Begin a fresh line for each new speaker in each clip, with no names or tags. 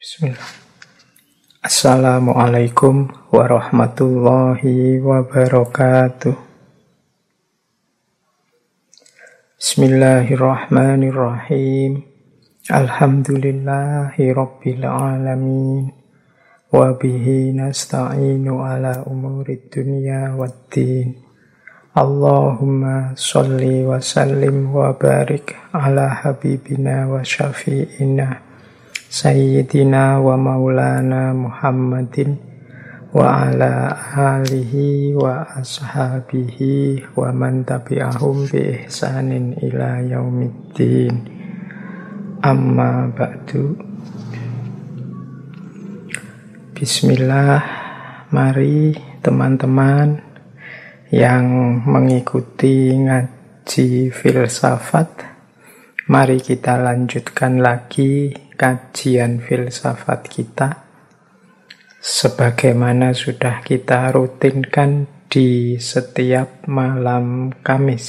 Bismillah. Assalamualaikum warahmatullahi wabarakatuh. Bismillahirrahmanirrahim. Alhamdulillahi rabbil alamin. Wabihi nasta'inu ala umurid dunya waddin. Allahumma salli wa sallim wa barik ala habibina wa syafi'ina Sayyidina wa maulana Muhammadin wa ala alihi wa ashabihi wa man tabi'ahum bi ihsanin ila yaumiddin. Amma ba'du. Bismillah, mari teman-teman yang mengikuti ngaji filsafat, mari kita lanjutkan lagi kajian filsafat kita sebagaimana sudah kita rutinkan di setiap malam Kamis.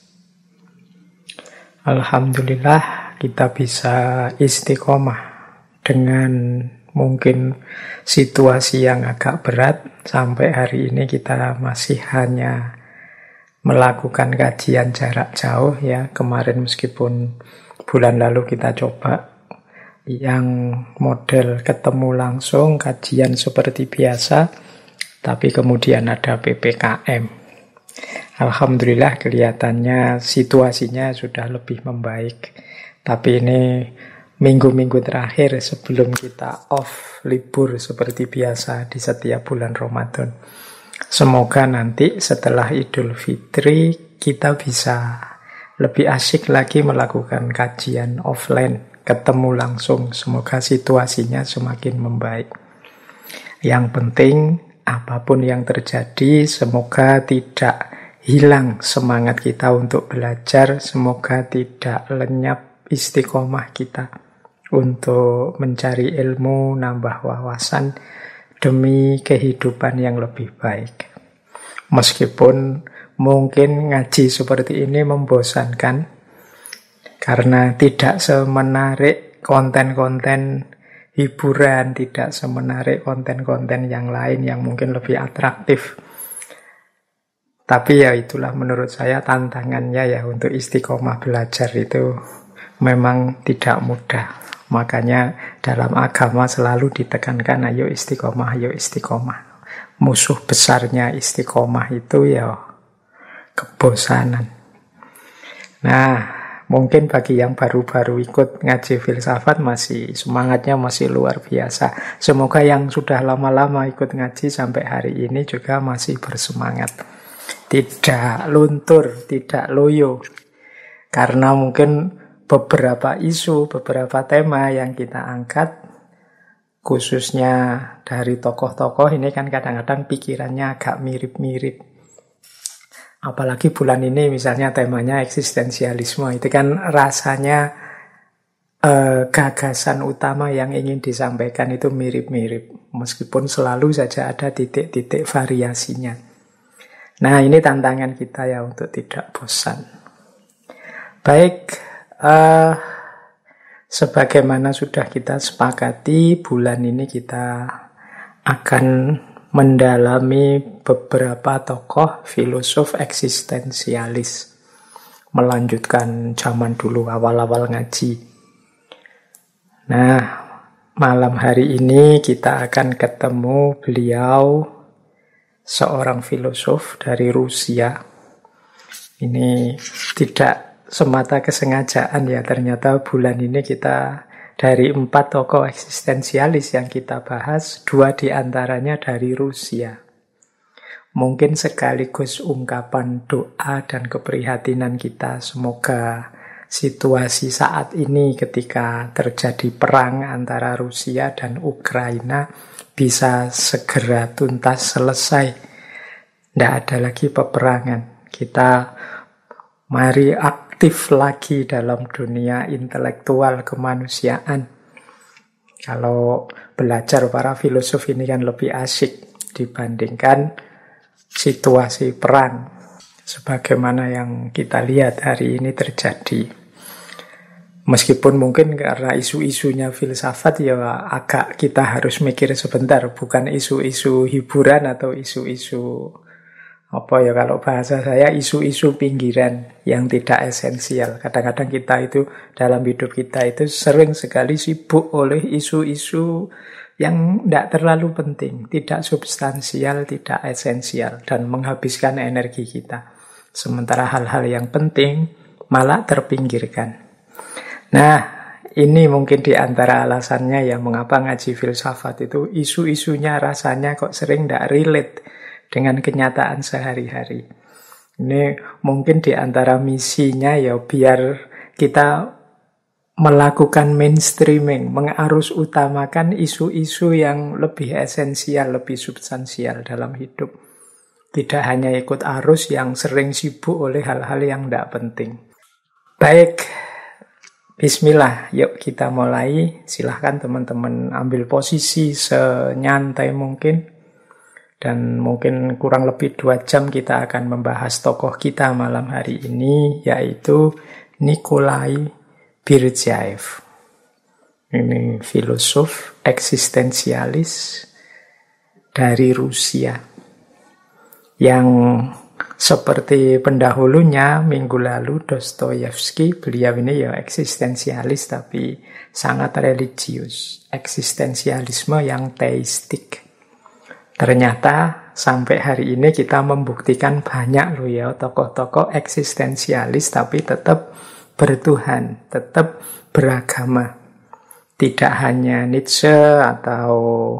Alhamdulillah kita bisa istiqomah dengan mungkin situasi yang agak berat. Sampai hari ini kita masih hanya melakukan kajian jarak jauh ya. Kemarin meskipun bulan lalu kita coba yang model ketemu langsung, kajian seperti biasa, tapi kemudian ada PPKM. Alhamdulillah kelihatannya situasinya sudah lebih membaik. Tapi ini minggu-minggu terakhir sebelum kita off libur seperti biasa di setiap bulan Ramadan. Semoga nanti setelah Idul Fitri kita bisa lebih asyik lagi melakukan kajian offline, ketemu langsung. Semoga situasinya semakin membaik. Yang penting apapun yang terjadi, semoga tidak hilang semangat kita untuk belajar, semoga tidak lenyap istiqomah kita untuk mencari ilmu, nambah wawasan demi kehidupan yang lebih baik. Meskipun mungkin ngaji seperti ini membosankan karena tidak semenarik konten-konten hiburan, tidak semenarik konten-konten yang lain yang mungkin lebih atraktif. Tapi ya itulah menurut saya tantangannya ya, untuk istiqomah belajar itu memang tidak mudah. Makanya dalam agama selalu ditekankan ayo istiqomah, ayo istiqomah. Musuh besarnya istiqomah itu ya kebosanan. Nah, mungkin bagi yang baru-baru ikut ngaji filsafat masih semangatnya masih luar biasa. Semoga yang sudah lama-lama ikut ngaji sampai hari ini juga masih bersemangat. Tidak luntur, tidak loyo. Karena mungkin beberapa isu, beberapa tema yang kita angkat, khususnya dari tokoh-tokoh ini kan kadang-kadang pikirannya agak mirip-mirip. Apalagi bulan ini misalnya temanya eksistensialisme, itu kan rasanya gagasan utama yang ingin disampaikan itu mirip-mirip, meskipun selalu saja ada titik-titik variasinya. Nah, ini tantangan kita ya untuk tidak bosan. Baik, sebagaimana sudah kita sepakati, bulan ini kita akan mendalami beberapa tokoh filosof eksistensialis, melanjutkan zaman dulu awal-awal ngaji. Nah, malam hari ini kita akan ketemu beliau, seorang filosof dari Rusia. Ini tidak semata kesengajaan ya, ternyata bulan ini kita dari 4 tokoh eksistensialis yang kita bahas, 2 diantaranya dari Rusia. Mungkin sekaligus ungkapan doa dan keprihatinan kita. Semoga situasi saat ini ketika terjadi perang antara Rusia dan Ukraina bisa segera tuntas, selesai. Tidak ada lagi peperangan. Kita mari aktif lagi dalam dunia intelektual kemanusiaan. Kalau belajar para filosof ini kan lebih asik dibandingkan situasi perang sebagaimana yang kita lihat hari ini terjadi. Meskipun mungkin karena isu-isunya filsafat ya agak kita harus mikir sebentar, bukan isu-isu hiburan atau isu-isu apa ya, kalau bahasa saya isu-isu pinggiran yang tidak esensial. Kadang-kadang kita itu dalam hidup kita itu sering sekali sibuk oleh isu-isu yang tidak terlalu penting, tidak substansial, tidak esensial, dan menghabiskan energi kita. Sementara hal-hal yang penting malah terpinggirkan. Nah, ini mungkin di antara alasannya ya mengapa ngaji filsafat itu isu-isunya rasanya kok sering tidak relate dengan kenyataan sehari-hari. Ini mungkin di antara misinya ya biar kita melakukan mainstreaming, mengarus utamakan isu-isu yang lebih esensial, lebih substansial dalam hidup. Tidak hanya ikut arus yang sering sibuk oleh hal-hal yang tidak penting. Baik, bismillah, yuk kita mulai. Silahkan teman-teman ambil posisi senyantai mungkin. Dan mungkin kurang lebih 2 jam kita akan membahas tokoh kita malam hari ini, yaitu Nikolai Berdyaev. Ini filosof eksistensialis dari Rusia yang seperti pendahulunya minggu lalu Dostoyevsky, beliau ini ya eksistensialis tapi sangat religius, eksistensialisme yang teistik. Ternyata sampai hari ini kita membuktikan banyak loh ya tokoh-tokoh eksistensialis tapi tetap bertuhan, tetap beragama. Tidak hanya Nietzsche atau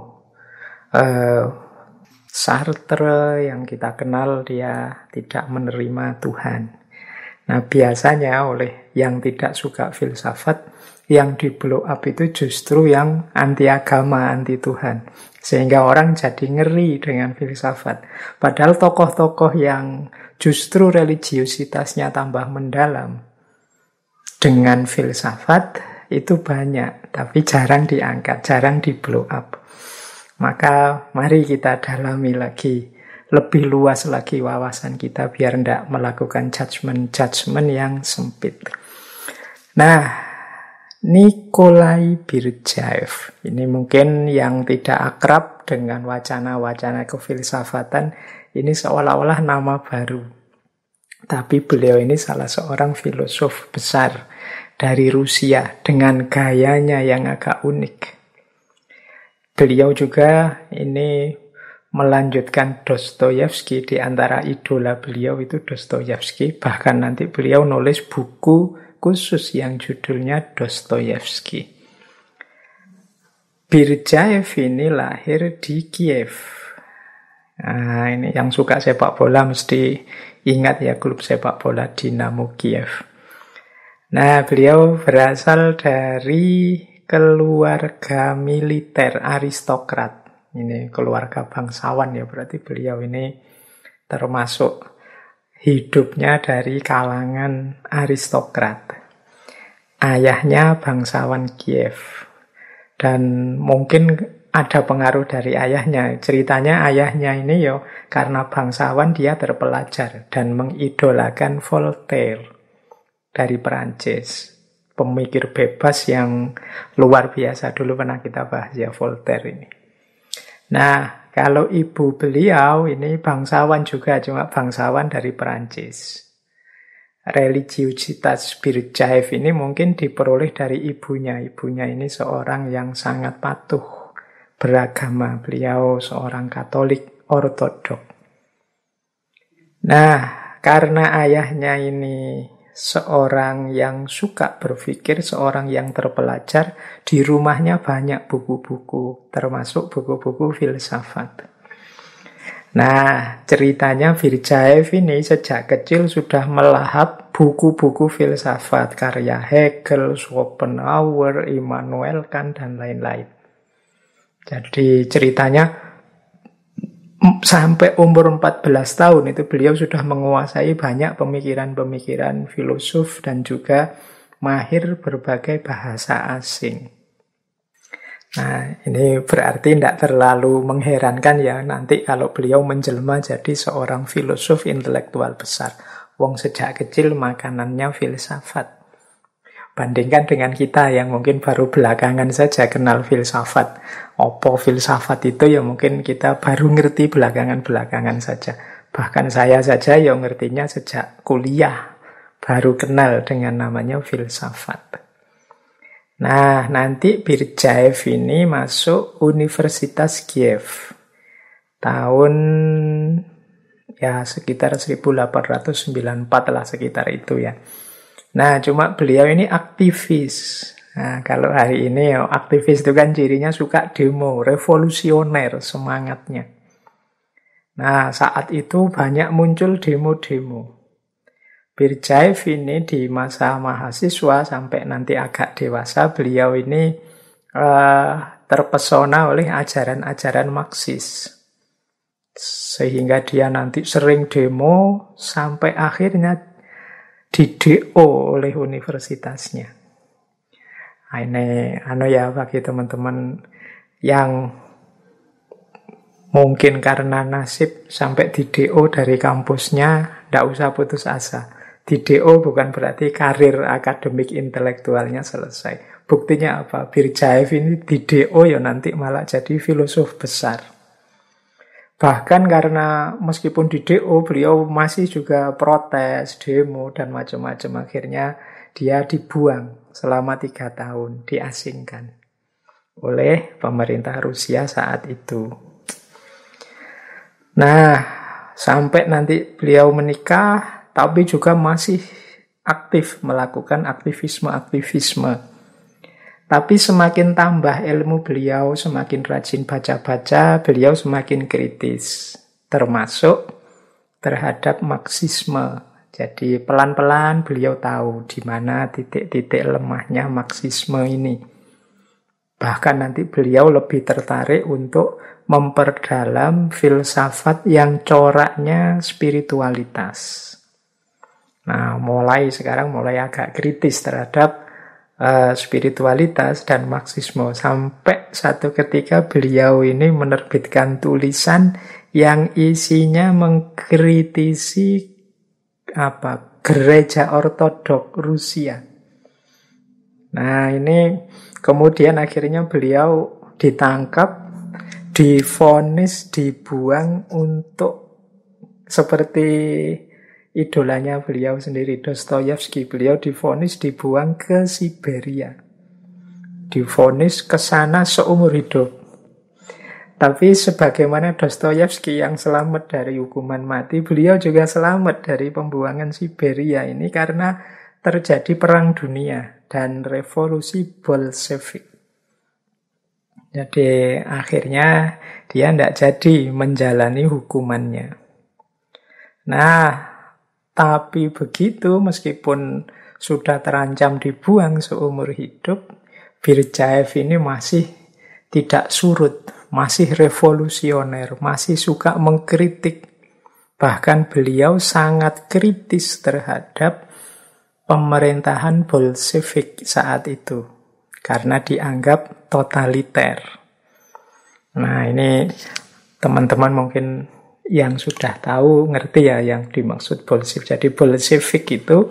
Sartre yang kita kenal dia tidak menerima Tuhan. Nah biasanya oleh yang tidak suka filsafat, yang di blow up itu justru yang anti agama, anti Tuhan. Sehingga orang jadi ngeri dengan filsafat. Padahal tokoh-tokoh yang justru religiusitasnya tambah mendalam dengan filsafat itu banyak, tapi jarang diangkat, jarang di blow up. Maka mari kita dalami lagi, lebih luas lagi wawasan kita biar tidak melakukan judgment-judgment yang sempit. Nah, Nikolai Berdyaev ini mungkin yang tidak akrab dengan wacana-wacana kefilsafatan, ini seolah-olah nama baru. Tapi beliau ini salah seorang filosof besar dari Rusia dengan gayanya yang agak unik. Beliau juga ini melanjutkan Dostoyevsky, di antara idola beliau itu Dostoyevsky, bahkan nanti beliau nulis buku khusus yang judulnya Dostoyevsky. Berdyaev ini lahir di Kiev. Nah, ini yang suka sepak bola mesti ingat ya klub sepak bola Dinamo Kiev. Nah, beliau berasal dari keluarga militer aristokrat. Ini keluarga bangsawan ya, berarti beliau ini termasuk hidupnya dari kalangan aristokrat. Ayahnya bangsawan Kiev. Dan mungkin ada pengaruh dari ayahnya. Ceritanya ayahnya ini ya karena bangsawan dia terpelajar dan mengidolakan Voltaire dari Perancis. Pemikir bebas yang luar biasa. Dulu pernah kita bahas ya Voltaire ini. Nah, kalau ibu beliau ini bangsawan juga, cuma bangsawan dari Perancis. Religiusitas Berdyaev ini mungkin diperoleh dari ibunya. Ibunya ini seorang yang sangat patuh beragama. Beliau seorang Katolik Ortodok. Nah, karena ayahnya ini seorang yang suka berpikir, seorang yang terpelajar, di rumahnya banyak buku-buku, termasuk buku-buku filsafat. Nah, ceritanya Berdyaev ini sejak kecil sudah melahap buku-buku filsafat, karya Hegel, Schopenhauer, Immanuel Kant, dan lain-lain. Jadi ceritanya sampai umur 14 tahun itu beliau sudah menguasai banyak pemikiran-pemikiran filosof dan juga mahir berbagai bahasa asing. Nah, ini berarti tidak terlalu mengherankan ya nanti kalau beliau menjelma jadi seorang filosof intelektual besar. Wong sejak kecil makanannya filsafat. Bandingkan dengan kita yang mungkin baru belakangan saja kenal filsafat. Apa filsafat itu ya mungkin kita baru ngerti belakangan-belakangan saja. Bahkan saya saja yang ngertinya sejak kuliah. Baru kenal dengan namanya filsafat. Nah, nanti Birjaev ini masuk Universitas Kiev. Tahun ya sekitar 1894 lah, sekitar itu ya. Nah, cuma beliau ini aktivis. Nah, kalau hari ini ya, aktivis itu kan cirinya suka demo, revolusioner semangatnya. Nah, saat itu banyak muncul demo-demo. Birjaev ini di masa mahasiswa sampai nanti agak dewasa, beliau ini terpesona oleh ajaran-ajaran Marxis. Sehingga dia nanti sering demo sampai akhirnya di-DO oleh universitasnya. Nah, ini ya bagi teman-teman yang mungkin karena nasib sampai di-DO dari kampusnya, tidak usah putus asa. Di-DO bukan berarti karir akademik intelektualnya selesai. Buktinya apa? Birjaev ini di-DO ya nanti malah jadi filosof besar. Bahkan karena meskipun di DO, beliau masih juga protes, demo, dan macam-macam. Akhirnya dia dibuang selama 3 tahun, diasingkan oleh pemerintah Rusia saat itu. Nah, sampai nanti beliau menikah, tapi juga masih aktif melakukan aktivisme. Tapi semakin tambah ilmu beliau, semakin rajin baca-baca, beliau semakin kritis. Termasuk terhadap Marxisme. Jadi pelan-pelan beliau tahu di mana titik-titik lemahnya Marxisme ini. Bahkan nanti beliau lebih tertarik untuk memperdalam filsafat yang coraknya spiritualitas. Nah, mulai agak kritis terhadap spiritualitas dan Marxisme, sampai satu ketika beliau ini menerbitkan tulisan yang isinya mengkritisi gereja ortodok Rusia. Nah, ini kemudian akhirnya beliau ditangkap, divonis, dibuang untuk seperti idolanya beliau sendiri, Dostoyevsky. Beliau divonis dibuang ke Siberia. Divonis ke sana seumur hidup. Tapi sebagaimana Dostoyevsky yang selamat dari hukuman mati, beliau juga selamat dari pembuangan Siberia ini karena terjadi perang dunia dan revolusi Bolshevik. Jadi akhirnya dia tidak jadi menjalani hukumannya. Nah, tapi begitu, meskipun sudah terancam dibuang seumur hidup, Birjaev ini masih tidak surut, masih revolusioner, masih suka mengkritik. Bahkan beliau sangat kritis terhadap pemerintahan Bolshevik saat itu, karena dianggap totaliter. Nah, ini teman-teman mungkin yang sudah tahu, ngerti ya yang dimaksud Bolshevik. Jadi Bolshevik itu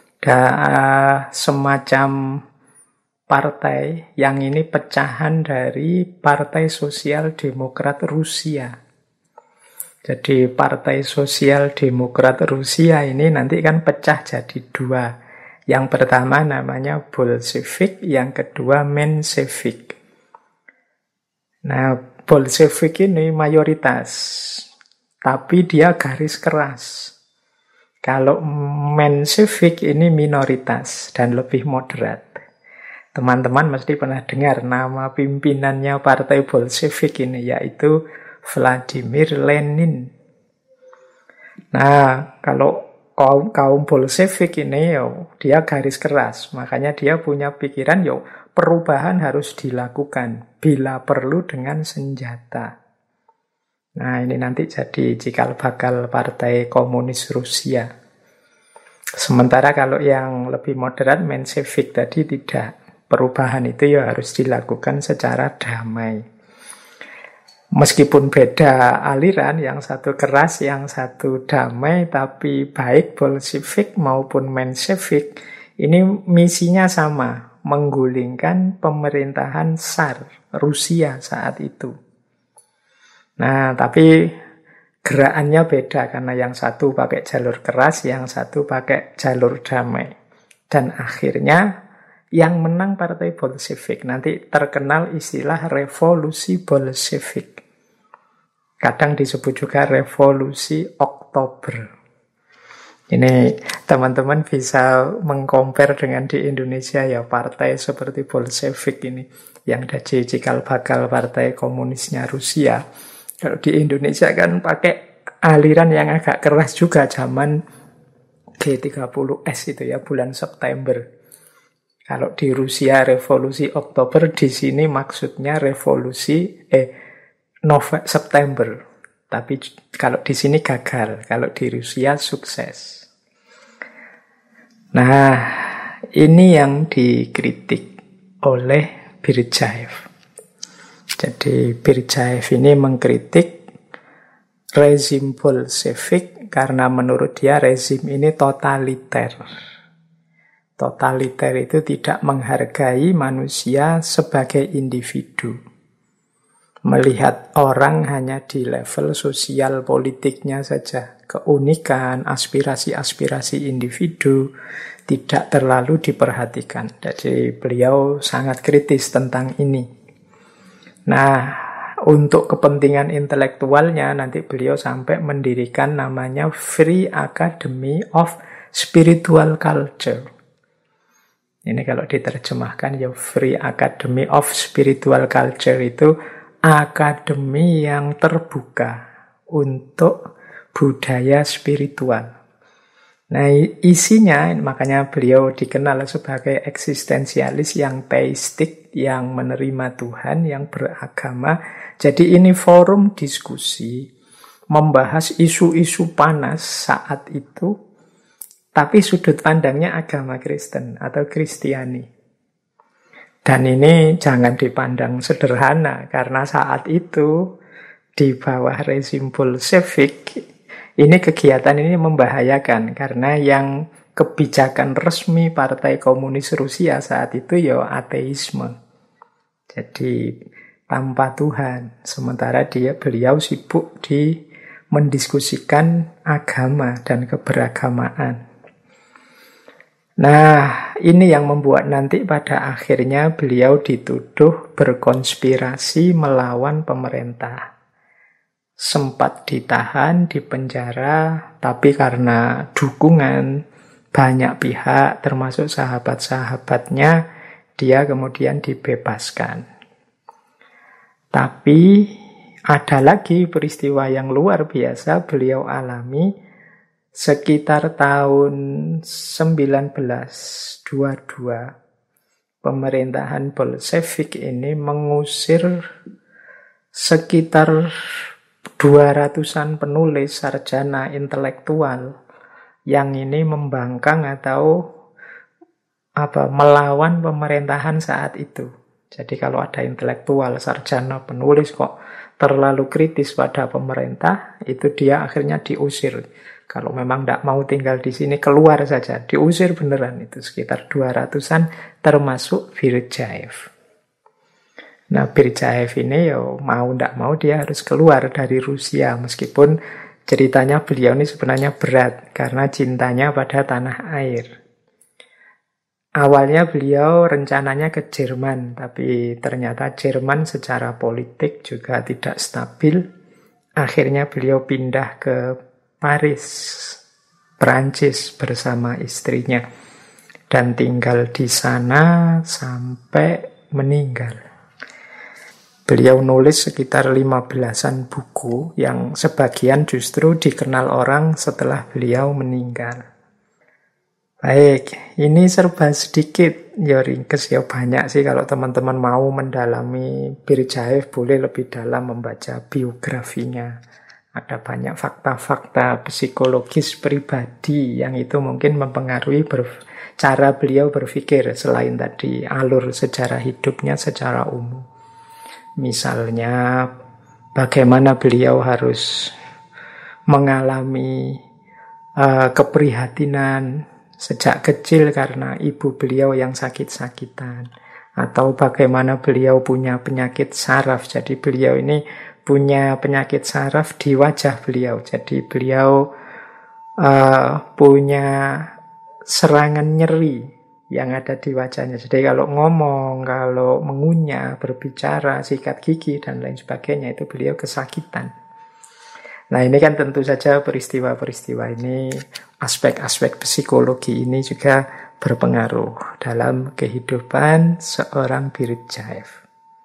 semacam partai yang ini pecahan dari Partai Sosial Demokrat Rusia. Jadi Partai Sosial Demokrat Rusia ini nanti kan pecah jadi 2. Yang pertama namanya Bolshevik, yang kedua Menshevik. Nah, Bolshevik ini mayoritas, tapi dia garis keras. Kalau Menshevik ini minoritas dan lebih moderat. Teman-teman mesti pernah dengar nama pimpinannya partai Bolshevik ini, yaitu Vladimir Lenin. Nah, kalau kaum Bolshevik ini dia garis keras. Makanya dia punya pikiran perubahan harus dilakukan bila perlu dengan senjata. Nah, ini nanti jadi cikal bakal Partai Komunis Rusia. Sementara kalau yang lebih moderat, Menshevik tadi tidak. Perubahan itu harus dilakukan secara damai. Meskipun beda aliran, yang satu keras, yang satu damai, tapi baik Bolshevik maupun Menshevik Ini misinya sama, menggulingkan pemerintahan Tsar Rusia saat itu. Nah, tapi gerakannya beda karena yang satu pakai jalur keras, yang satu pakai jalur damai. Dan akhirnya yang menang Partai Bolshevik. Nanti terkenal istilah revolusi Bolshevik. Kadang disebut juga revolusi Oktober. Ini teman-teman bisa mengcompare dengan di Indonesia ya, partai seperti Bolshevik ini yang ada cikal bakal partai komunisnya Rusia. Kalau di Indonesia kan pakai aliran yang agak keras juga zaman G30S itu ya, bulan September. Kalau di Rusia revolusi Oktober, di sini maksudnya revolusi September. Tapi kalau di sini gagal, kalau di Rusia sukses. Nah, ini yang dikritik oleh Birjaev. Jadi Birjaev ini mengkritik rezim Bolshevik karena menurut dia rezim ini totaliter. Totaliter itu tidak menghargai manusia sebagai individu. Melihat orang hanya di level sosial politiknya saja. Keunikan, aspirasi-aspirasi individu tidak terlalu diperhatikan. Jadi beliau sangat kritis tentang ini. Nah, untuk kepentingan intelektualnya nanti beliau sampai mendirikan namanya Free Academy of Spiritual Culture. Ini kalau diterjemahkan ya Free Academy of Spiritual Culture itu akademi yang terbuka untuk budaya spiritual. Nah, isinya makanya beliau dikenal sebagai eksistensialis yang teistik, yang menerima Tuhan, yang beragama. Jadi ini forum diskusi membahas isu-isu panas saat itu, tapi sudut pandangnya agama Kristen atau Kristiani. Dan ini jangan dipandang sederhana, karena saat itu di bawah rezim Bolshevik, ini kegiatan ini membahayakan, karena yang kebijakan resmi Partai Komunis Rusia saat itu ya ateisme. Jadi tanpa Tuhan, sementara beliau sibuk di mendiskusikan agama dan keberagamaan. Nah, ini yang membuat nanti pada akhirnya beliau dituduh berkonspirasi melawan pemerintah. Sempat ditahan, dipenjara, tapi karena dukungan banyak pihak, termasuk sahabat-sahabatnya, dia kemudian dibebaskan. Tapi ada lagi peristiwa yang luar biasa beliau alami. Sekitar tahun 1922, pemerintahan Bolshevik ini mengusir sekitar 200-an penulis sarjana intelektual yang ini membangkang atau melawan pemerintahan saat itu. Jadi kalau ada intelektual, sarjana, penulis kok terlalu kritis pada pemerintah, itu dia akhirnya diusir. Kalau memang tidak mau tinggal di sini, keluar saja. Diusir beneran itu sekitar 200-an, termasuk Birjaev. Nah, Birjaev ini mau tidak mau dia harus keluar dari Rusia. Meskipun ceritanya beliau ini sebenarnya berat, karena cintanya pada tanah air. Awalnya beliau rencananya ke Jerman, tapi ternyata Jerman secara politik juga tidak stabil. Akhirnya beliau pindah ke Paris, Prancis bersama istrinya, dan tinggal di sana sampai meninggal. Beliau nulis sekitar 15-an buku yang sebagian justru dikenal orang setelah beliau meninggal. Baik, ini serba sedikit, ya ringkes ya, banyak sih. Kalau teman-teman mau mendalami Birjaev boleh lebih dalam membaca biografinya. Ada banyak fakta-fakta psikologis pribadi yang itu mungkin mempengaruhi cara beliau berpikir selain tadi alur sejarah hidupnya secara umum. Misalnya bagaimana beliau harus mengalami keprihatinan sejak kecil karena ibu beliau yang sakit-sakitan, atau bagaimana beliau punya penyakit saraf. Jadi beliau ini punya penyakit saraf di wajah beliau. Jadi beliau punya serangan nyeri yang ada di wajahnya. Jadi kalau ngomong, kalau mengunyah, berbicara, sikat gigi, dan lain sebagainya, itu beliau kesakitan. Nah ini kan tentu saja peristiwa-peristiwa ini, aspek-aspek psikologi ini juga berpengaruh dalam kehidupan seorang Birjaev.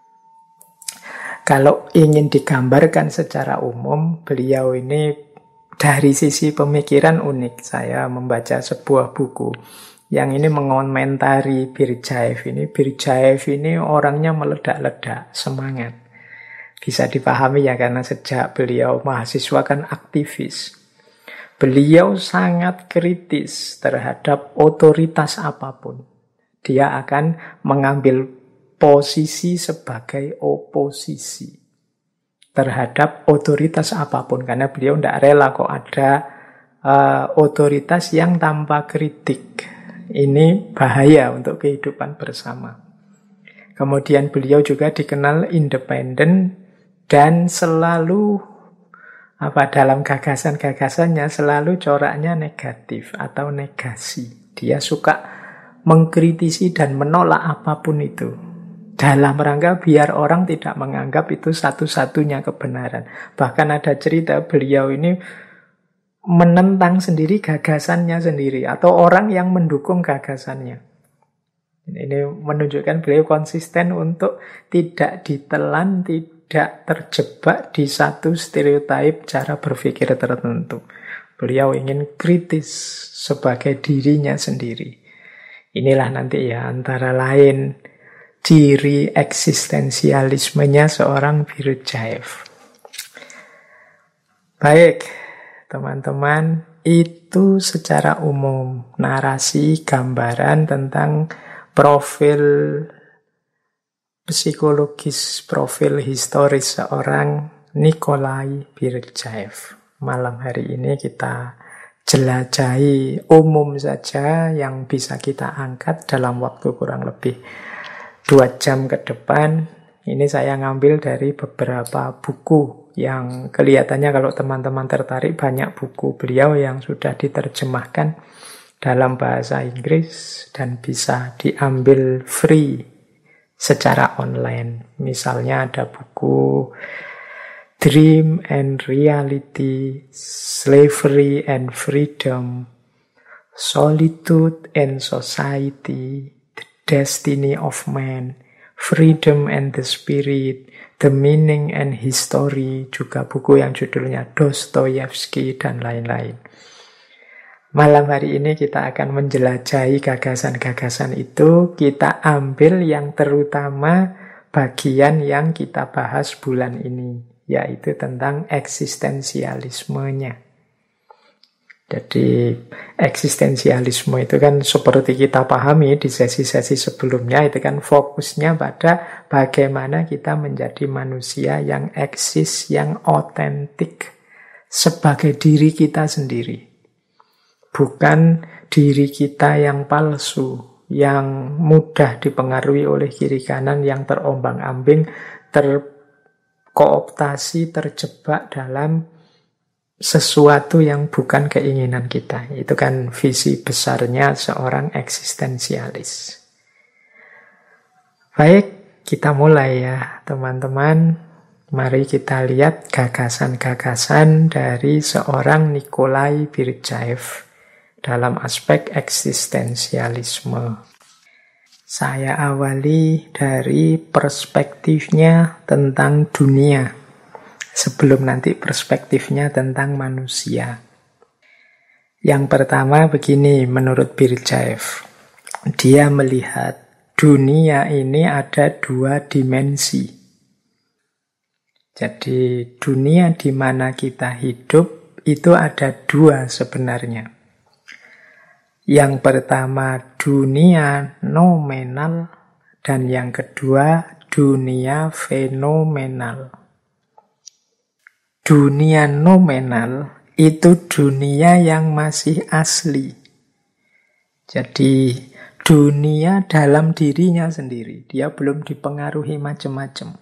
Kalau ingin digambarkan secara umum, beliau ini dari sisi pemikiran unik. Saya membaca sebuah buku yang ini mengomentari Birjaev ini. Birjaev ini orangnya meledak-ledak, semangat. Bisa dipahami ya, karena sejak beliau mahasiswa kan aktivis. Beliau sangat kritis terhadap otoritas apapun. Dia akan mengambil posisi sebagai oposisi terhadap otoritas apapun. Karena beliau tidak rela kok ada otoritas yang tanpa kritik. Ini bahaya untuk kehidupan bersama. Kemudian beliau juga dikenal independen dan selalu dalam gagasan-gagasannya selalu coraknya negatif atau negasi. Dia suka mengkritisi dan menolak apapun itu, dalam rangka biar orang tidak menganggap itu satu-satunya kebenaran. Bahkan ada cerita beliau ini menentang sendiri gagasannya sendiri, atau orang yang mendukung gagasannya. Ini menunjukkan beliau konsisten untuk tidak ditelan, tidak terjebak di satu stereotip cara berpikir tertentu. Beliau ingin kritis sebagai dirinya sendiri. Inilah nanti ya antara lain ciri eksistensialismenya seorang Birjaev. Baik, teman-teman, itu secara umum narasi, gambaran tentang profil psikologis, profil historis seorang Nikolai Birjaev. Malam hari ini kita jelajahi umum saja yang bisa kita angkat dalam waktu kurang lebih 2 jam ke depan. Ini saya ngambil dari beberapa buku yang kelihatannya kalau teman-teman tertarik, banyak buku beliau yang sudah diterjemahkan dalam bahasa Inggris dan bisa diambil free secara online. Misalnya ada buku Dream and Reality, Slavery and Freedom, Solitude and Society, The Destiny of Man, Freedom and the Spirit, The Meaning and History, juga buku yang judulnya Dostoyevsky, dan lain-lain. Malam hari ini kita akan menjelajahi gagasan-gagasan itu. Kita ambil yang terutama bagian yang kita bahas bulan ini, yaitu tentang eksistensialismenya. Jadi eksistensialisme itu kan seperti kita pahami di sesi-sesi sebelumnya, itu kan fokusnya pada bagaimana kita menjadi manusia yang eksis, yang otentik sebagai diri kita sendiri. Bukan diri kita yang palsu, yang mudah dipengaruhi oleh kiri kanan, yang terombang-ambing, terkooptasi, terjebak dalam sesuatu yang bukan keinginan kita. Itu kan visi besarnya seorang eksistensialis. Baik, kita mulai ya teman-teman. Mari kita lihat gagasan-gagasan dari seorang Nikolai Birjaev dalam aspek eksistensialisme. Saya awali dari perspektifnya tentang dunia, sebelum nanti perspektifnya tentang manusia. Yang pertama begini menurut Birjaev. Dia melihat dunia ini ada 2 dimensi. Jadi dunia di mana kita hidup itu ada 2 sebenarnya. Yang pertama dunia nominal dan yang kedua dunia fenomenal. Dunia nominal itu dunia yang masih asli, Jadi dunia dalam dirinya sendiri, dia belum dipengaruhi macam-macam.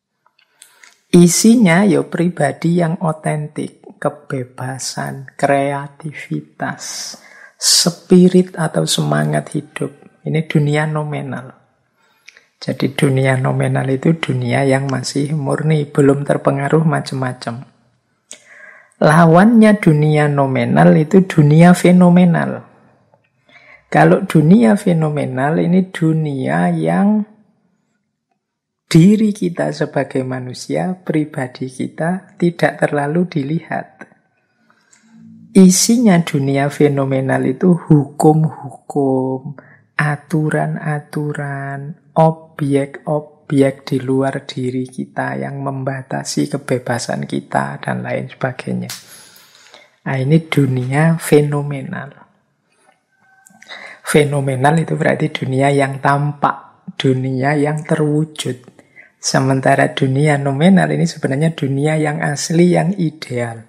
Isinya ya pribadi yang otentik, kebebasan, kreativitas, spirit atau semangat hidup. Ini dunia nominal. Jadi dunia nominal itu dunia yang masih murni, belum terpengaruh macam-macam. Lawannya dunia nominal itu dunia fenomenal. Kalau dunia fenomenal ini dunia yang diri kita sebagai manusia, pribadi kita tidak terlalu dilihat. Isinya dunia fenomenal itu hukum-hukum, aturan-aturan, objek-objek di luar diri kita yang membatasi kebebasan kita dan lain sebagainya. Nah, ini dunia fenomenal. Fenomenal itu berarti dunia yang tampak, dunia yang terwujud. Sementara dunia nominal ini sebenarnya dunia yang asli, yang ideal.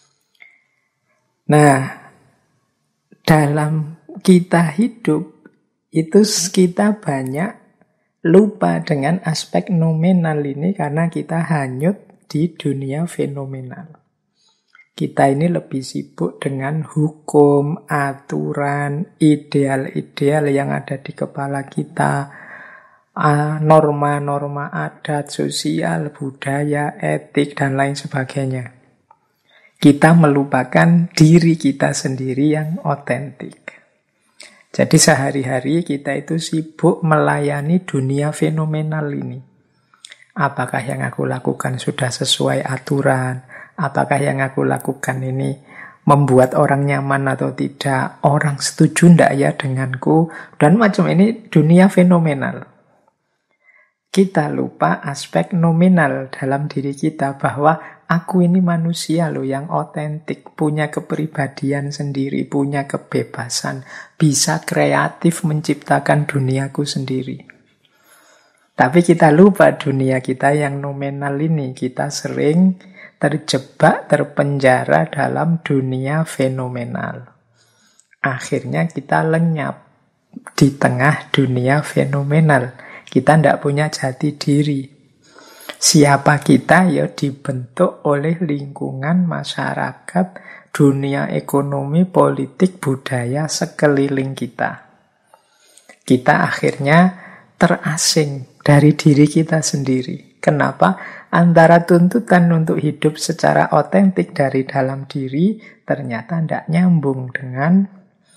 Nah, dalam kita hidup, itu kita banyak lupa dengan aspek nominal ini karena kita hanyut di dunia fenomenal. Kita ini lebih sibuk dengan hukum, aturan, ideal-ideal yang ada di kepala kita, norma-norma adat, sosial, budaya, etik, dan lain sebagainya. Kita melupakan diri kita sendiri yang otentik. Jadi sehari-hari kita itu sibuk melayani dunia fenomenal ini. Apakah yang aku lakukan sudah sesuai aturan? Apakah yang aku lakukan ini membuat orang nyaman atau tidak? Orang setuju enggak ya denganku? Dan macam ini dunia fenomenal. Kita lupa aspek nominal dalam diri kita bahwa aku ini manusia loh yang otentik, punya kepribadian sendiri, punya kebebasan, bisa kreatif menciptakan duniaku sendiri. Tapi kita lupa dunia kita yang nominal ini, kita sering terjebak, terpenjara dalam dunia fenomenal. Akhirnya kita lenyap di tengah dunia fenomenal. Kita tidak punya jati diri. Siapa kita ya dibentuk oleh lingkungan masyarakat, dunia ekonomi, politik, budaya sekeliling kita. Kita akhirnya terasing dari diri kita sendiri. Kenapa? Antara tuntutan untuk hidup secara otentik dari dalam diri ternyata tidak nyambung dengan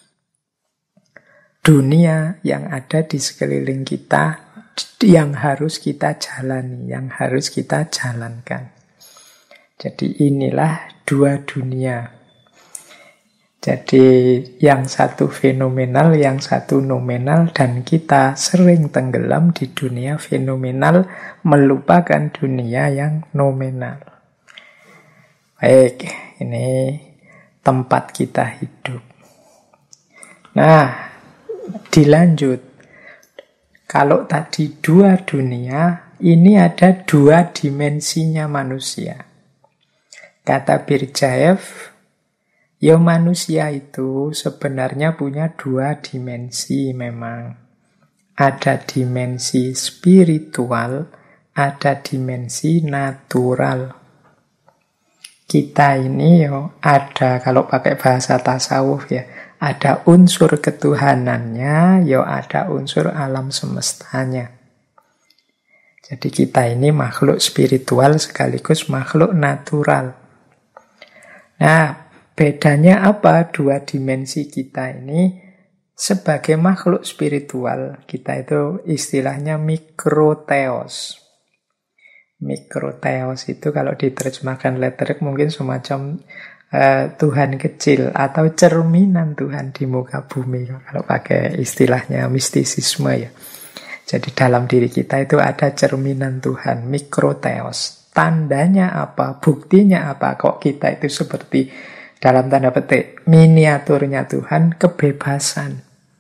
dunia yang ada di sekeliling kita, yang harus kita jalani, yang harus kita jalankan. Jadi inilah dua dunia. Jadi yang satu fenomenal, yang satu nominal, dan kita sering tenggelam di dunia fenomenal, melupakan dunia yang nominal. Baik, ini tempat kita hidup. Nah, dilanjut. Kalau tadi dua dunia, ini ada dua dimensinya manusia. Kata Birjaev, ya manusia itu sebenarnya punya dua dimensi memang. Ada dimensi spiritual, ada dimensi natural. Kita ini ya ada, kalau pakai bahasa tasawuf ya, ada unsur ketuhanannya, ya ada unsur alam semestanya. Jadi kita ini makhluk spiritual sekaligus makhluk natural. Nah, bedanya apa dua dimensi kita ini? Sebagai makhluk spiritual, kita itu istilahnya mikrotheos. Mikrotheos itu kalau diterjemahkan letterik mungkin semacam Tuhan kecil atau cerminan Tuhan di muka bumi kalau pakai istilahnya mistisisme ya. Jadi dalam diri kita itu ada cerminan Tuhan, mikrotheos. Tandanya apa? Buktinya apa? Kok kita itu seperti dalam tanda petik miniaturnya Tuhan, kebebasan.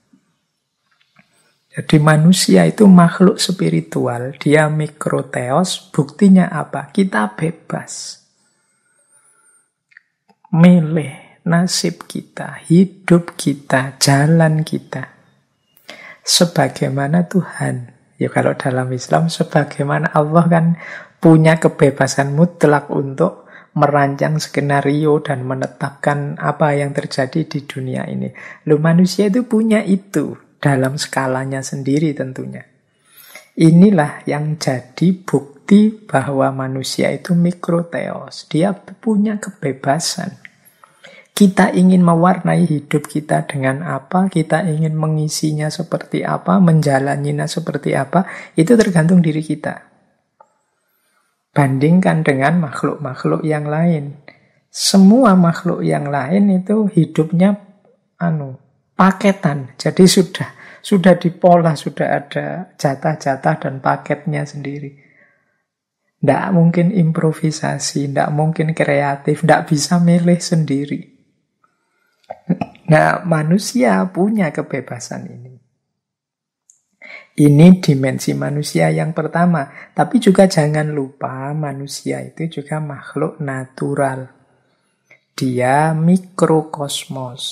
Jadi manusia itu makhluk spiritual, dia mikrotheos. Buktinya apa? Kita bebas. Milih, nasib kita, hidup kita, jalan kita. Sebagaimana Tuhan. Ya kalau dalam Islam, sebagaimana Allah kan punya kebebasan mutlak untuk merancang skenario dan menetapkan apa yang terjadi di dunia ini. Loh, manusia itu punya itu dalam skalanya sendiri tentunya. Inilah yang jadi bukti bahwa manusia itu mikroteos. Dia punya kebebasan. Kita ingin mewarnai hidup kita dengan apa, kita ingin mengisinya seperti apa, menjalaninya seperti apa, itu tergantung diri kita. Bandingkan dengan makhluk-makhluk yang lain. Semua makhluk yang lain itu hidupnya paketan. Jadi sudah dipola, sudah ada jatah-jatah dan paketnya sendiri. Tidak mungkin improvisasi, tidak mungkin kreatif, tidak bisa milih sendiri. Nah, manusia punya kebebasan ini. Ini dimensi manusia yang pertama. Tapi juga jangan lupa manusia itu juga makhluk natural. Dia mikrokosmos.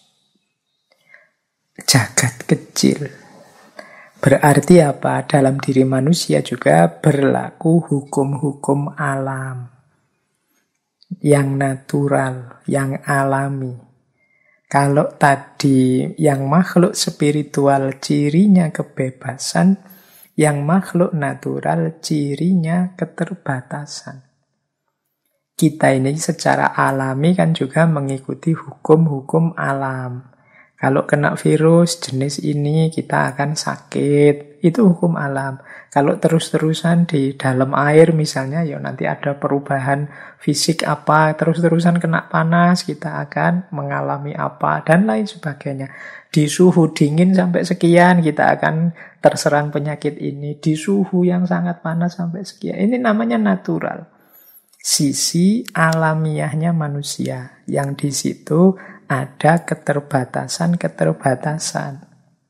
Jagat kecil. Berarti apa? Dalam diri manusia juga berlaku hukum-hukum alam. Yang natural, yang alami. Kalau tadi yang makhluk spiritual cirinya kebebasan, yang makhluk natural cirinya keterbatasan. Kita ini secara alami kan juga mengikuti hukum-hukum alam. Kalau kena virus jenis ini kita akan sakit, itu hukum alam. Kalau terus-terusan di dalam air misalnya, ya nanti ada perubahan fisik apa, terus-terusan kena panas, kita akan mengalami apa, dan lain sebagainya. Di suhu dingin sampai sekian, kita akan terserang penyakit ini. Di suhu yang sangat panas sampai sekian. Ini namanya natural. Sisi alamiahnya manusia, yang di situ ada keterbatasan-keterbatasan.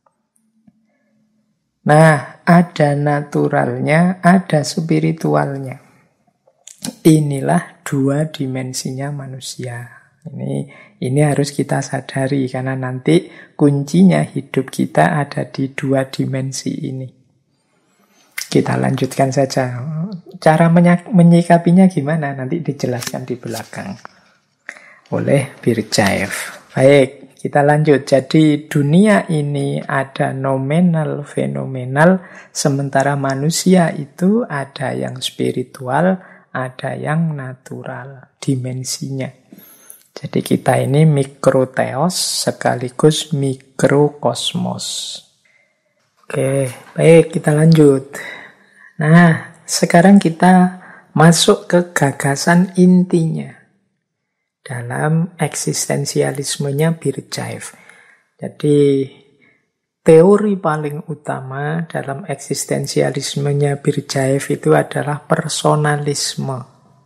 Nah, ada naturalnya, ada spiritualnya. Inilah dua dimensinya manusia. Ini harus kita sadari, karena nanti kuncinya hidup kita ada di dua dimensi ini. Kita lanjutkan saja. Cara menyikapinya gimana? Nanti dijelaskan di belakang oleh Birjaev. Baik, kita lanjut. Jadi dunia ini ada nominal, fenomenal, sementara manusia itu ada yang spiritual, ada yang natural, dimensinya. Jadi kita ini mikroteos sekaligus mikrokosmos. Oke, baik, kita lanjut. Nah, sekarang kita masuk ke gagasan intinya dalam eksistensialismenya Birjaev. Jadi teori paling utama dalam eksistensialismenya Birjaev itu adalah personalisme.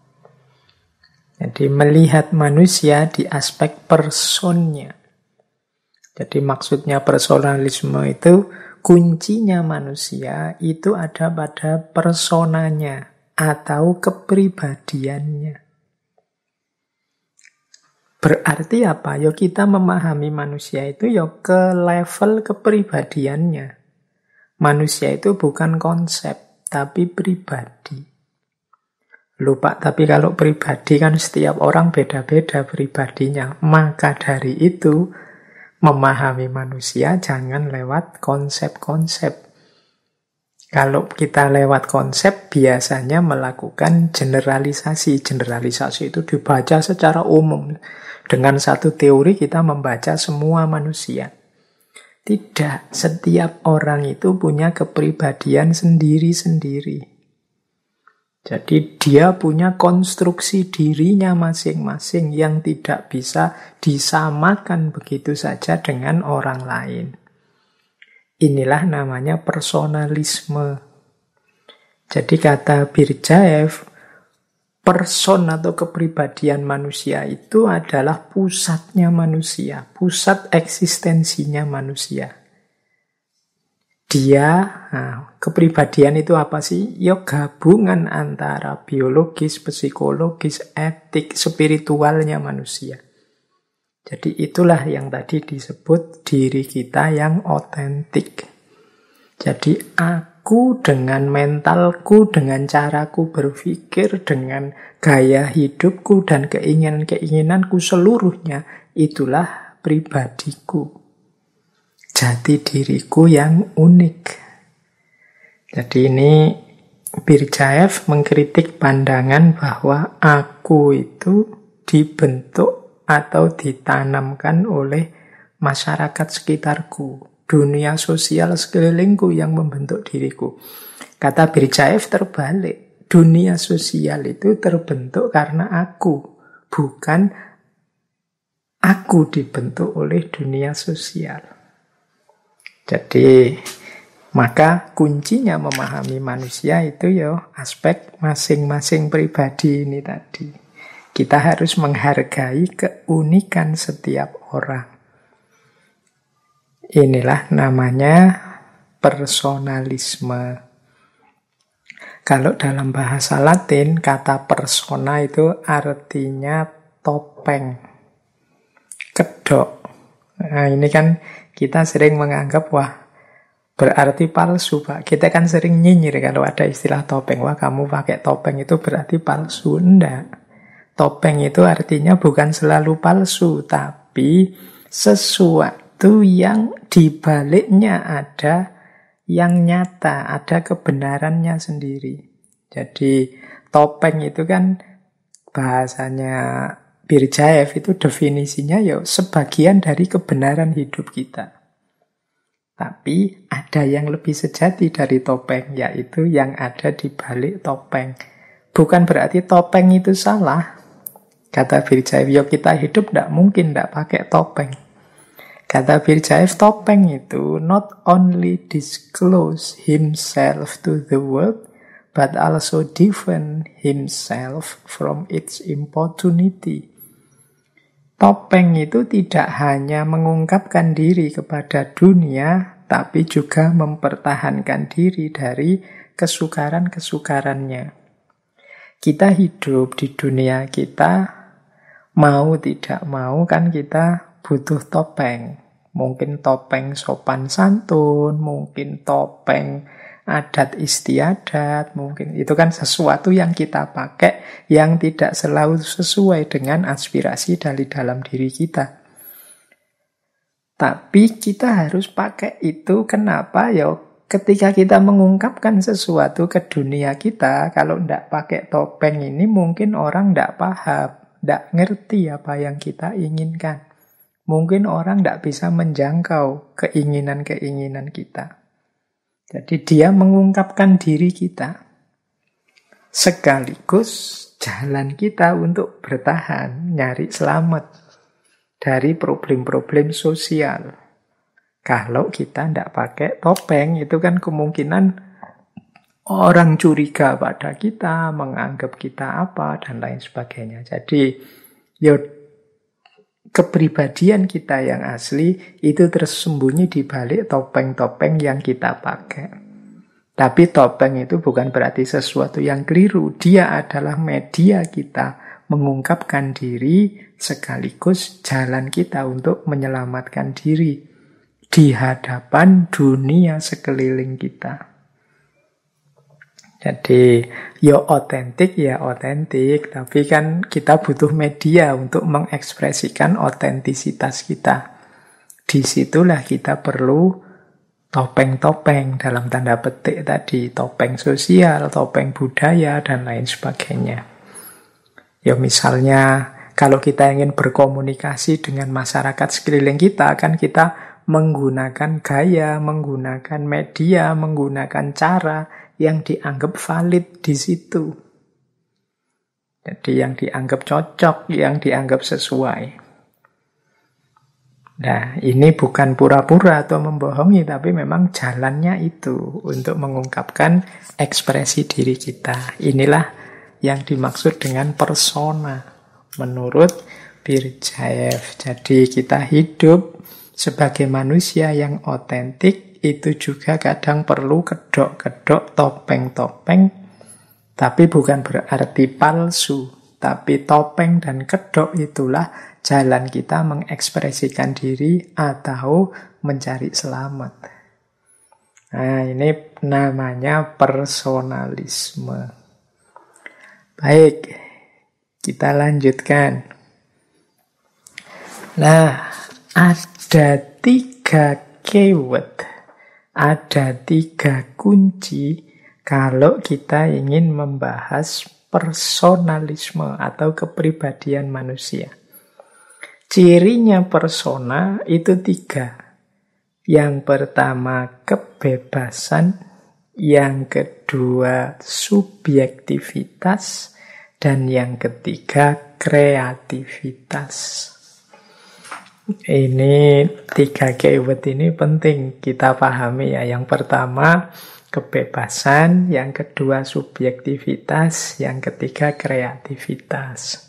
Jadi melihat manusia di aspek personnya. Jadi maksudnya personalisme itu kuncinya manusia itu ada pada personanya atau kepribadiannya. Berarti apa? Ya kita memahami manusia itu ya ke level kepribadiannya. Manusia itu bukan konsep, tapi pribadi. Lupa, tapi kalau pribadi kan setiap orang beda-beda pribadinya. Maka dari itu, memahami manusia jangan lewat konsep-konsep. Kalau kita lewat konsep, biasanya melakukan generalisasi. Generalisasi itu dibaca secara umum. Dengan satu teori kita membaca semua manusia. Tidak, setiap orang itu punya kepribadian sendiri-sendiri. Jadi dia punya konstruksi dirinya masing-masing yang tidak bisa disamakan begitu saja dengan orang lain. Inilah namanya personalisme. Jadi kata Birjaev, person atau kepribadian manusia itu adalah pusatnya manusia, pusat eksistensinya manusia. Kepribadian itu apa sih? Ya gabungan antara biologis, psikologis, etik, spiritualnya manusia. Jadi itulah yang tadi disebut diri kita yang otentik. Jadi aku dengan mentalku, dengan caraku berpikir, dengan gaya hidupku dan keinginan-keinginanku seluruhnya, itulah pribadiku. Jati diriku yang unik. Jadi ini Birjaev mengkritik pandangan bahwa aku itu dibentuk atau ditanamkan oleh masyarakat sekitarku, dunia sosial sekelilingku yang membentuk diriku. Kata Birjaev terbalik, dunia sosial itu terbentuk karena aku, bukan aku dibentuk oleh dunia sosial. Jadi, maka kuncinya memahami manusia itu ya aspek masing-masing pribadi ini tadi. Kita harus menghargai keunikan setiap orang. Inilah namanya personalisme. Kalau dalam bahasa Latin, kata persona itu artinya topeng, kedok. Nah, ini kan kita sering menganggap, wah, berarti palsu, Pak. Kita kan sering nyinyir kalau ada istilah topeng. Wah, kamu pakai topeng itu berarti palsu. Enggak. Topeng itu artinya bukan selalu palsu, tapi sesuatu yang dibaliknya ada yang nyata, ada kebenarannya sendiri. Jadi topeng itu kan bahasanya Birjaev itu definisinya ya sebagian dari kebenaran hidup kita. Tapi ada yang lebih sejati dari topeng, yaitu yang ada di balik topeng. Bukan berarti topeng itu salah. Kata Birjaev, ya kita hidup tidak mungkin tidak pakai topeng. Kata Birjaev, topeng itu not only disclose himself to the world, but also defend himself from its importunity. Topeng itu tidak hanya mengungkapkan diri kepada dunia, tapi juga mempertahankan diri dari kesukaran-kesukarannya. Kita hidup di dunia kita, mau tidak mau kan kita butuh topeng. Mungkin topeng sopan santun, mungkin topeng adat istiadat, mungkin itu kan sesuatu yang kita pakai yang tidak selalu sesuai dengan aspirasi dari dalam diri kita. Tapi kita harus pakai itu. Kenapa? Ya ketika kita mengungkapkan sesuatu ke dunia kita, kalau tidak pakai topeng ini mungkin orang tidak paham, tidak ngerti apa yang kita inginkan. Mungkin orang tidak bisa menjangkau keinginan-keinginan kita. Jadi dia mengungkapkan diri kita. Sekaligus jalan kita untuk bertahan, nyari selamat dari problem-problem sosial. Kalau kita tidak pakai topeng, itu kan kemungkinan orang curiga pada kita, menganggap kita apa, dan lain sebagainya. Jadi, ya kepribadian kita yang asli itu tersembunyi di balik topeng-topeng yang kita pakai. Tapi topeng itu bukan berarti sesuatu yang keliru. Dia adalah media kita mengungkapkan diri sekaligus jalan kita untuk menyelamatkan diri di hadapan dunia sekeliling kita. Jadi, ya otentik, tapi kan kita butuh media untuk mengekspresikan otentisitas kita. Disitulah kita perlu topeng-topeng dalam tanda petik tadi, topeng sosial, topeng budaya, dan lain sebagainya. Ya misalnya, kalau kita ingin berkomunikasi dengan masyarakat sekeliling kita, kan kita menggunakan gaya, menggunakan media, menggunakan cara yang dianggap valid di situ. Jadi yang dianggap cocok, yang dianggap sesuai. Nah, ini bukan pura-pura atau membohongi, tapi memang jalannya itu untuk mengungkapkan ekspresi diri kita. Inilah yang dimaksud dengan persona menurut Birjaev. Jadi kita hidup sebagai manusia yang otentik, itu juga kadang perlu kedok-kedok, topeng-topeng, tapi bukan berarti palsu. Tapi topeng dan kedok itulah jalan kita mengekspresikan diri atau mencari selamat. Nah, ini namanya personalisme. Baik, kita lanjutkan. Nah, ada 3 keyword, ada 3 kunci kalau kita ingin membahas personalisme atau kepribadian manusia. Cirinya persona itu 3. Yang pertama kebebasan, yang kedua subjektivitas, dan yang ketiga kreativitas. Ini 3 keyword ini penting kita pahami ya. Yang pertama kebebasan, yang kedua subjektivitas, yang ketiga kreativitas.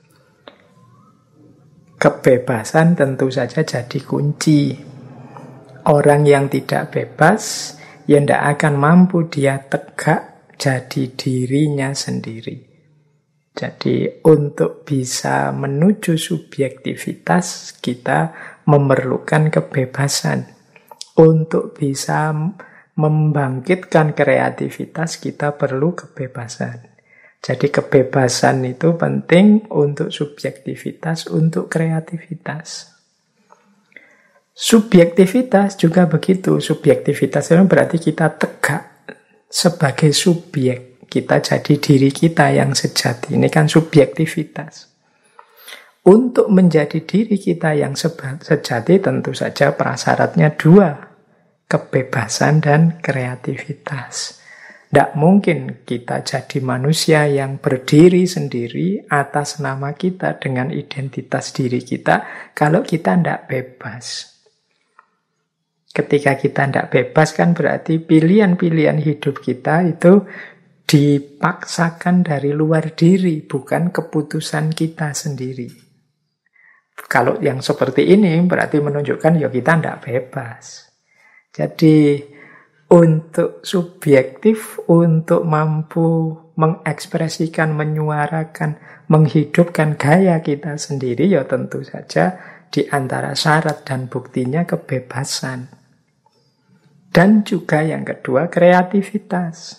Kebebasan tentu saja jadi kunci. Orang yang tidak bebas, ya tidak akan mampu dia tegak jadi dirinya sendiri. Jadi untuk bisa menuju subjektivitas, kita memerlukan kebebasan. Untuk bisa membangkitkan kreativitas, kita perlu kebebasan. Jadi kebebasan itu penting untuk subjektivitas, untuk kreativitas. Subjektivitas juga begitu. Subjektivitas itu berarti kita tegak sebagai subjek. Kita jadi diri kita yang sejati. Ini kan subjektivitas. Untuk menjadi diri kita yang sejati tentu saja prasyaratnya 2. Kebebasan dan kreativitas. Tidak mungkin kita jadi manusia yang berdiri sendiri atas nama kita dengan identitas diri kita kalau kita tidak bebas. Ketika kita tidak bebas kan berarti pilihan-pilihan hidup kita itu dipaksakan dari luar diri, bukan keputusan kita sendiri. Kalau yang seperti ini berarti menunjukkan ya kita tidak bebas. Jadi untuk subjektif, untuk mampu mengekspresikan, menyuarakan, menghidupkan gaya kita sendiri, ya tentu saja di antara syarat dan buktinya kebebasan. Dan juga yang kedua, kreativitas.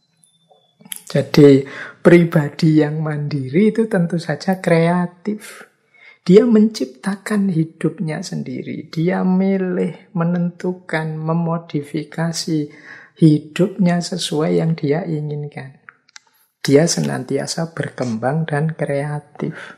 Jadi pribadi yang mandiri itu tentu saja kreatif. Dia menciptakan hidupnya sendiri. Dia milih, menentukan, memodifikasi hidupnya sesuai yang dia inginkan. Dia senantiasa berkembang dan kreatif.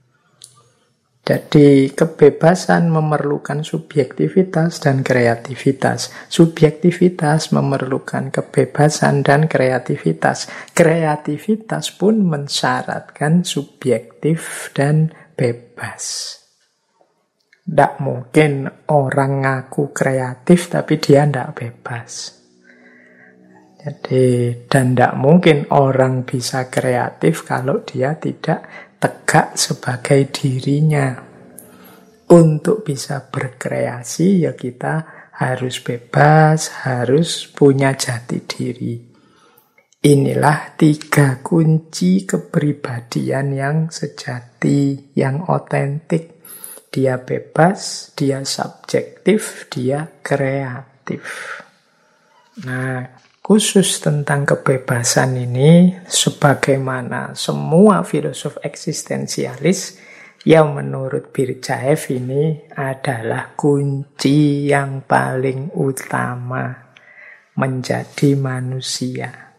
Jadi kebebasan memerlukan subjektivitas dan kreativitas. Subjektivitas memerlukan kebebasan dan kreativitas. Kreativitas pun mensyaratkan subjektif dan bebas. Tidak mungkin orang ngaku kreatif tapi dia tidak bebas. Jadi, dan tidak mungkin orang bisa kreatif kalau dia tidak tegak sebagai dirinya. Untuk bisa berkreasi ya kita harus bebas, harus punya jati diri. Inilah 3 kunci kepribadian yang sejati, yang otentik. Dia bebas, dia subjektif, dia kreatif. Nah, khusus tentang kebebasan ini, sebagaimana semua filosof eksistensialis, yang menurut Birjaev ini adalah kunci yang paling utama menjadi manusia.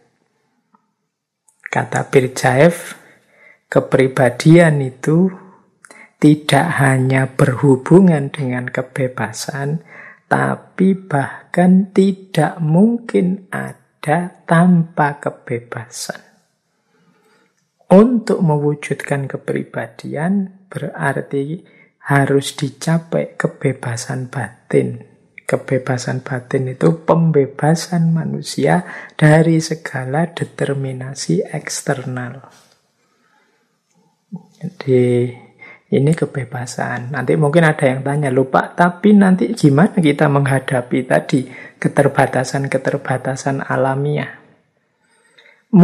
Kata Birjaev, kepribadian itu tidak hanya berhubungan dengan kebebasan, tapi bahkan tidak mungkin ada tanpa kebebasan. Untuk mewujudkan kepribadian berarti harus dicapai kebebasan batin. Kebebasan batin itu pembebasan manusia dari segala determinasi eksternal. Jadi ini kebebasan. Nanti mungkin ada yang tanya, lupa, tapi nanti gimana kita menghadapi tadi keterbatasan-keterbatasan alamiah?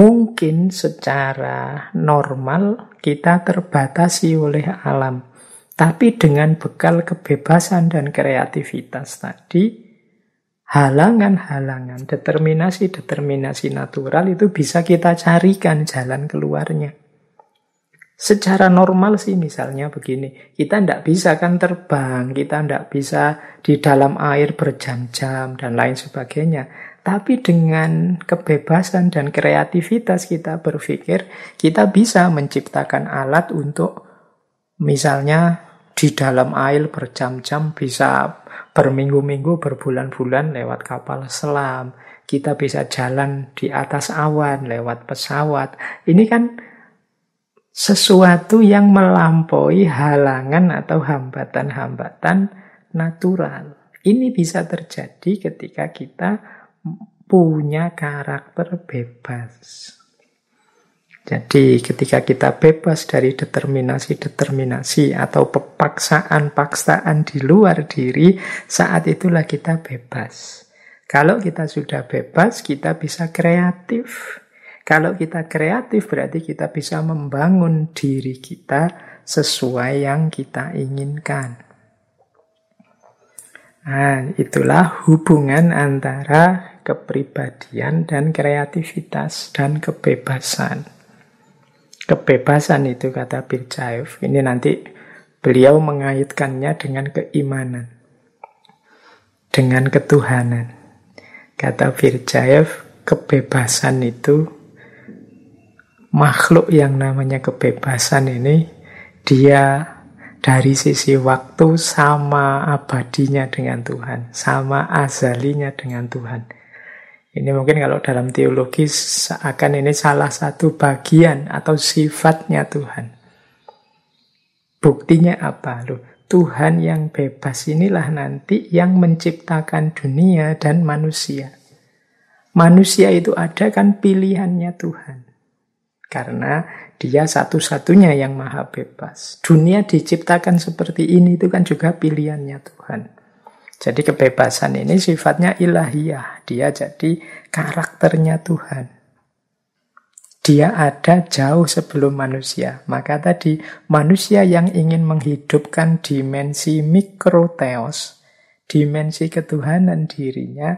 Mungkin secara normal kita terbatasi oleh alam. Tapi dengan bekal kebebasan dan kreativitas tadi, halangan-halangan, determinasi-determinasi natural itu bisa kita carikan jalan keluarnya. Secara normal sih misalnya begini, kita tidak bisa kan terbang, kita tidak bisa di dalam air berjam-jam dan lain sebagainya. Tapi dengan kebebasan dan kreativitas kita berpikir, kita bisa menciptakan alat untuk misalnya di dalam air berjam-jam, bisa berminggu-minggu, berbulan-bulan lewat kapal selam. Kita bisa jalan di atas awan lewat pesawat. Ini kan sesuatu yang melampaui halangan atau hambatan-hambatan natural. Ini bisa terjadi ketika kita punya karakter bebas. Jadi ketika kita bebas dari determinasi-determinasi atau paksaan-paksaan di luar diri, saat itulah kita bebas. Kalau kita sudah bebas, kita bisa kreatif. Kalau kita kreatif berarti kita bisa membangun diri kita sesuai yang kita inginkan. Nah, itulah hubungan antara kepribadian dan kreativitas dan kebebasan. Kebebasan itu kata Birjaev, ini nanti beliau mengaitkannya dengan keimanan, dengan ketuhanan. Kata Birjaev, kebebasan itu, makhluk yang namanya kebebasan ini, dia dari sisi waktu sama abadinya dengan Tuhan, sama azalinya dengan Tuhan. Ini mungkin kalau dalam teologi seakan ini salah satu bagian atau sifatnya Tuhan. Buktinya apa? Loh, Tuhan yang bebas inilah nanti yang menciptakan dunia dan manusia. Manusia itu ada kan pilihannya Tuhan. Karena dia satu-satunya yang maha bebas. Dunia diciptakan seperti ini itu kan juga pilihannya Tuhan. Jadi kebebasan ini sifatnya ilahiyah. Dia jadi karakternya Tuhan. Dia ada jauh sebelum manusia. Maka tadi manusia yang ingin menghidupkan dimensi mikroteos, dimensi ketuhanan dirinya,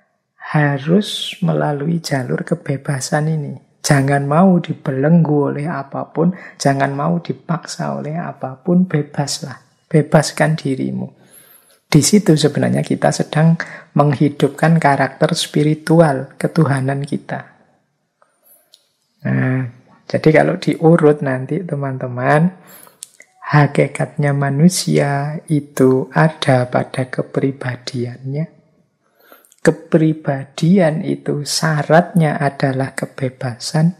harus melalui jalur kebebasan ini. Jangan mau dibelenggu oleh apapun, jangan mau dipaksa oleh apapun, bebaslah. Bebaskan dirimu. Di situ sebenarnya kita sedang menghidupkan karakter spiritual ketuhanan kita. Nah, jadi kalau diurut nanti teman-teman, hakikatnya manusia itu ada pada kepribadiannya. Kepribadian itu syaratnya adalah kebebasan.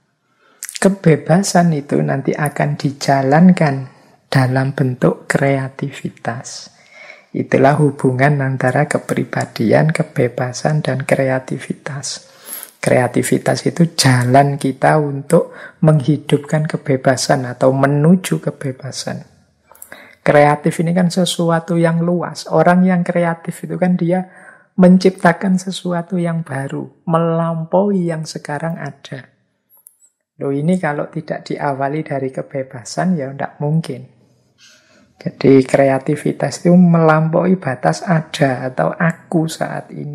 Kebebasan itu nanti akan dijalankan dalam bentuk kreativitas. Itulah hubungan antara kepribadian, kebebasan, dan kreativitas. Kreativitas itu jalan kita untuk menghidupkan kebebasan atau menuju kebebasan. Kreatif ini kan sesuatu yang luas. Orang yang kreatif itu kan dia menciptakan sesuatu yang baru, melampaui yang sekarang ada. Loh, ini kalau tidak diawali dari kebebasan ya tidak mungkin. Jadi kreativitas itu melampaui batas ada atau aku saat ini.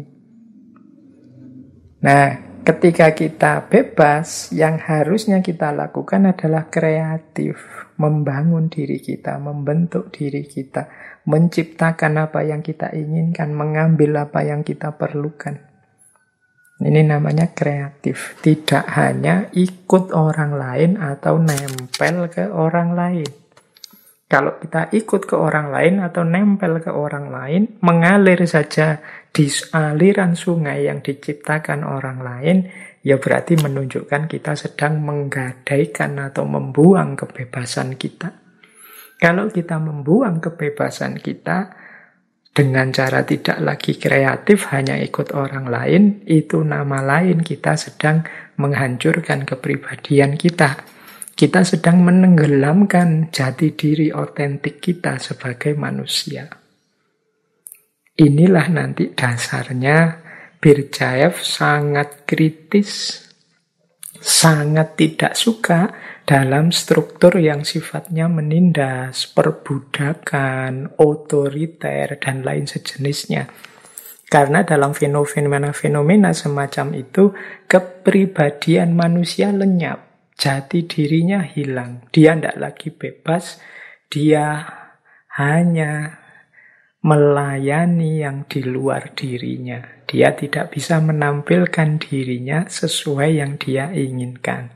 Nah, ketika kita bebas, yang harusnya kita lakukan adalah kreatif. Membangun diri kita, membentuk diri kita, menciptakan apa yang kita inginkan, mengambil apa yang kita perlukan. Ini namanya kreatif. Tidak hanya ikut orang lain atau nempel ke orang lain. Kalau kita ikut ke orang lain atau nempel ke orang lain, mengalir saja di aliran sungai yang diciptakan orang lain, ya berarti menunjukkan kita sedang menggadaikan atau membuang kebebasan kita. Kalau kita membuang kebebasan kita dengan cara tidak lagi kreatif, hanya ikut orang lain, itu nama lain kita sedang menghancurkan kepribadian kita. Kita sedang menenggelamkan jati diri otentik kita sebagai manusia. Inilah nanti dasarnya Birjaev sangat kritis sangat tidak suka dalam struktur yang sifatnya menindas, perbudakan, otoriter, dan lain sejenisnya. Karena dalam fenomena-fenomena semacam itu, kepribadian manusia lenyap, jati dirinya hilang. Dia tidak lagi bebas, dia hanya melayani yang di luar dirinya. Dia tidak bisa menampilkan dirinya sesuai yang dia inginkan.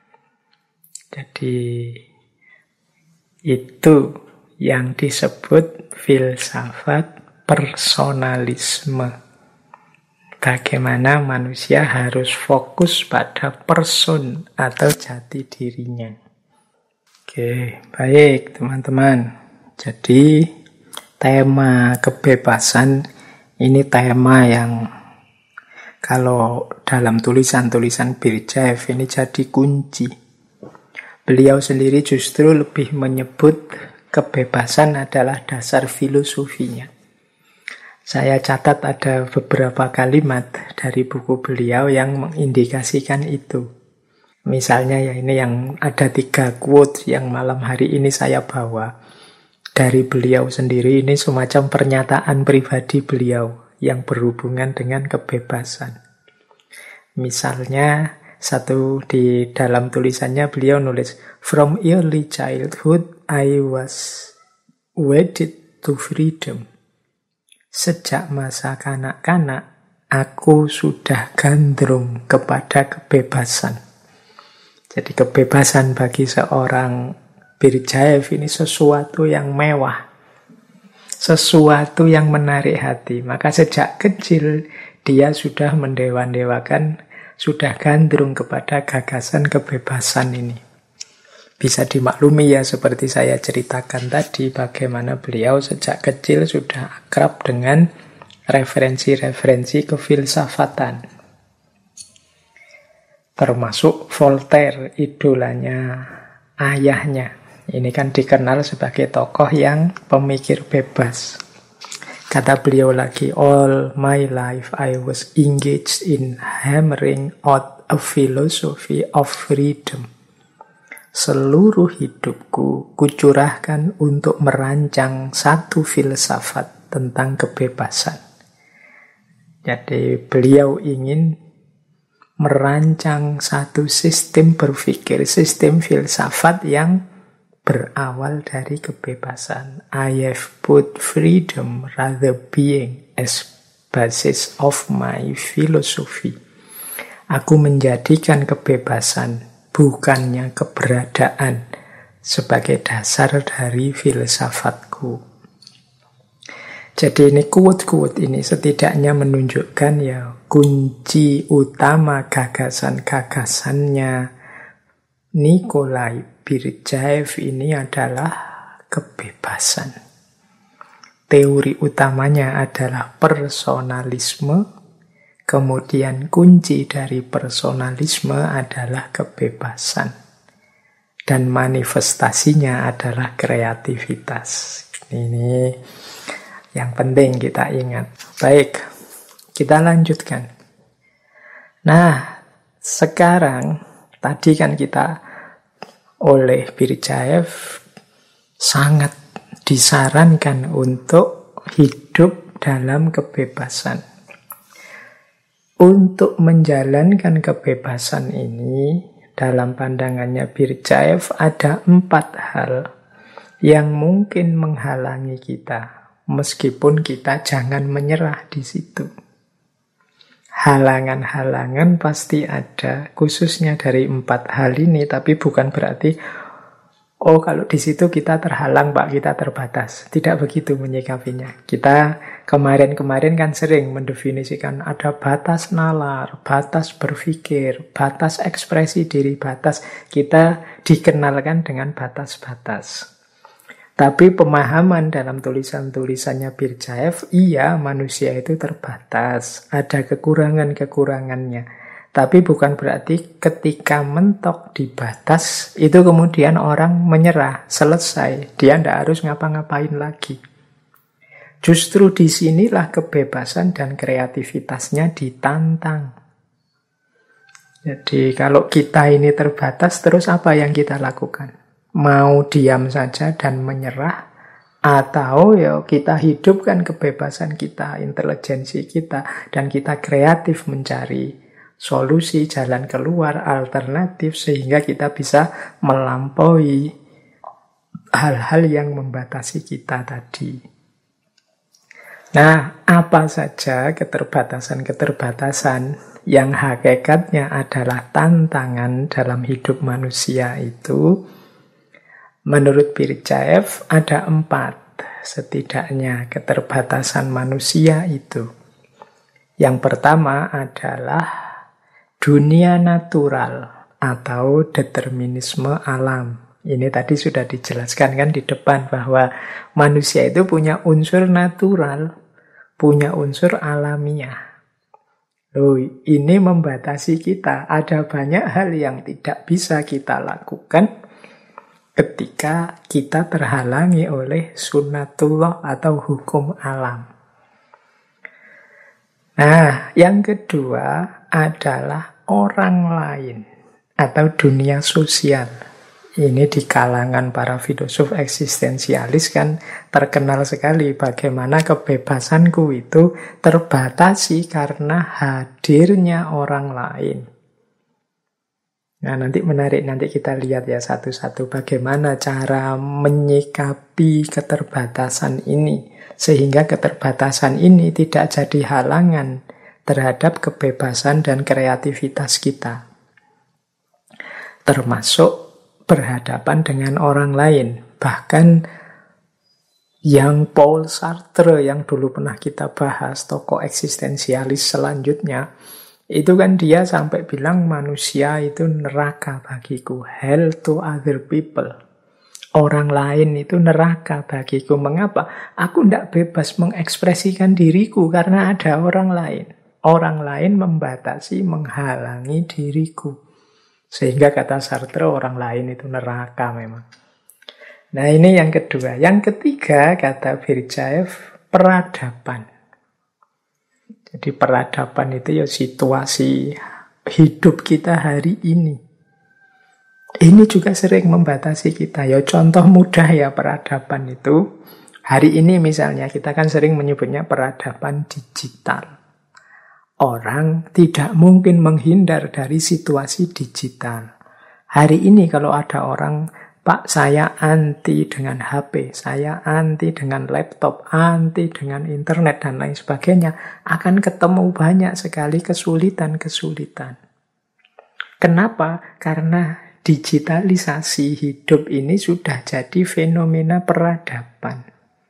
Jadi itu yang disebut filsafat personalisme. Bagaimana manusia harus fokus pada person atau jati dirinya. Oke, baik teman-teman. Jadi tema kebebasan ini tema yang kalau dalam tulisan-tulisan Birjaev ini jadi kunci. Beliau sendiri justru lebih menyebut kebebasan adalah dasar filosofinya. Saya catat ada beberapa kalimat dari buku beliau yang mengindikasikan itu. Misalnya ya ini yang ada 3 quote yang malam hari ini saya bawa. Dari beliau sendiri ini semacam pernyataan pribadi beliau yang berhubungan dengan kebebasan. Misalnya satu di dalam tulisannya beliau nulis, "From early childhood I was wedded to freedom." Sejak masa kanak-kanak aku sudah gandrung kepada kebebasan. Jadi kebebasan bagi seorang Birjaev ini sesuatu yang mewah, sesuatu yang menarik hati. Maka sejak kecil dia sudah mendewa-dewakan, sudah gandrung kepada gagasan kebebasan ini. Bisa dimaklumi ya seperti saya ceritakan tadi, bagaimana beliau sejak kecil sudah akrab dengan referensi-referensi kefilsafatan. Termasuk Voltaire, idolanya ayahnya. Ini kan dikenal sebagai tokoh yang pemikir bebas. Kata beliau lagi, "All my life I was engaged in hammering out a philosophy of freedom." Seluruh hidupku kucurahkan untuk merancang satu filsafat tentang kebebasan. Jadi beliau ingin merancang satu sistem berpikir, sistem filsafat yang berawal dari kebebasan. I have put freedom rather being as basis of my philosophy. Aku menjadikan kebebasan, bukannya keberadaan, sebagai dasar dari filsafatku. Jadi ini quote-quote ini setidaknya menunjukkan ya kunci utama gagasan-gagasannya Nikolai Birjaev ini adalah kebebasan. Teori utamanya adalah personalisme, kemudian kunci dari personalisme adalah kebebasan. Dan manifestasinya adalah kreativitas. Ini yang penting kita ingat. Baik, kita lanjutkan. Nah, sekarang tadi kan kita oleh Birjaev sangat disarankan untuk hidup dalam kebebasan. Untuk menjalankan kebebasan ini, dalam pandangannya Birjaev ada 4 hal yang mungkin menghalangi kita, meskipun kita jangan menyerah di situ. Halangan-halangan pasti ada, khususnya dari 4 hal ini, tapi bukan berarti, oh kalau di situ kita terhalang Pak, kita terbatas. Tidak begitu menyikapinya. Kita kemarin-kemarin kan sering mendefinisikan ada batas nalar, batas berpikir, batas ekspresi diri, batas. Kita dikenalkan dengan batas-batas. Tapi pemahaman dalam tulisan-tulisannya Birjaev, iya manusia itu terbatas, ada kekurangan-kekurangannya. Tapi bukan berarti ketika mentok di batas, itu kemudian orang menyerah, selesai. Dia tidak harus ngapa-ngapain lagi. Justru disinilah kebebasan dan kreativitasnya ditantang. Jadi kalau kita ini terbatas, terus apa yang kita lakukan? Mau diam saja dan menyerah, atau ya kita hidupkan kebebasan kita, intelijensi kita, dan kita kreatif mencari solusi, jalan keluar, alternatif, sehingga kita bisa melampaui hal-hal yang membatasi kita tadi. Nah, apa saja keterbatasan-keterbatasan yang hakikatnya adalah tantangan dalam hidup manusia itu? Menurut Birjaev ada 4 setidaknya keterbatasan manusia itu. Yang pertama adalah dunia natural atau determinisme alam. Ini tadi sudah dijelaskan kan di depan bahwa manusia itu punya unsur natural, punya unsur alamiah. Loh, ini membatasi kita. Ada banyak hal yang tidak bisa kita lakukan ketika kita terhalangi oleh sunnatullah atau hukum alam. Nah, yang kedua adalah orang lain atau dunia sosial. Ini di kalangan para filosof eksistensialis kan terkenal sekali bagaimana kebebasanku itu terbatasi karena hadirnya orang lain. Nah, nanti menarik, nanti kita lihat ya satu-satu bagaimana cara menyikapi keterbatasan ini. Sehingga keterbatasan ini tidak jadi halangan terhadap kebebasan dan kreativitas kita. Termasuk berhadapan dengan orang lain. Bahkan yang Paul Sartre yang dulu pernah kita bahas, tokoh eksistensialis selanjutnya, itu kan dia sampai bilang manusia itu neraka bagiku, hell to other people. Orang lain itu neraka bagiku. Mengapa? Aku tidak bebas mengekspresikan diriku karena ada orang lain. Orang lain membatasi, menghalangi diriku. Sehingga kata Sartre orang lain itu neraka memang. Nah, ini yang kedua. Yang ketiga kata Birjaev peradaban. Jadi peradaban itu ya situasi hidup kita hari ini. Ini juga sering membatasi kita. Ya contoh mudah ya peradaban itu. Hari ini misalnya kita kan sering menyebutnya peradaban digital. Orang tidak mungkin menghindar dari situasi digital. Hari ini kalau ada orang, Pak, saya anti dengan HP, saya anti dengan laptop, anti dengan internet, dan lain sebagainya, akan ketemu banyak sekali kesulitan-kesulitan. Kenapa? Karena digitalisasi hidup ini sudah jadi fenomena peradaban.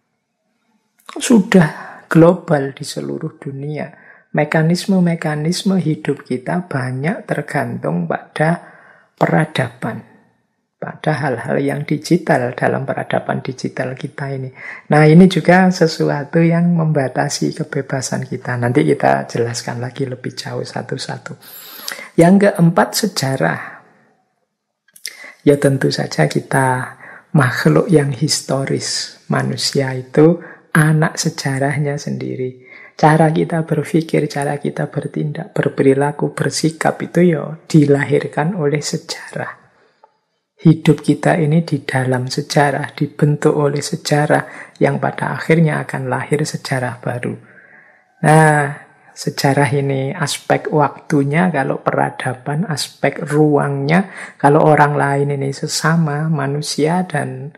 Sudah global di seluruh dunia. Mekanisme-mekanisme hidup kita banyak tergantung pada peradaban. Pada hal-hal yang digital dalam peradaban digital kita ini. Nah, ini juga sesuatu yang membatasi kebebasan kita. Nanti kita jelaskan lagi lebih jauh satu-satu. Yang keempat, sejarah. Ya tentu saja kita makhluk yang historis. Manusia itu anak sejarahnya sendiri. Cara kita berpikir, cara kita bertindak, berperilaku, bersikap itu ya dilahirkan oleh sejarah. Hidup kita ini di dalam sejarah, dibentuk oleh sejarah yang pada akhirnya akan lahir sejarah baru. Nah, sejarah ini aspek waktunya, kalau peradaban aspek ruangnya, kalau orang lain ini sesama manusia dan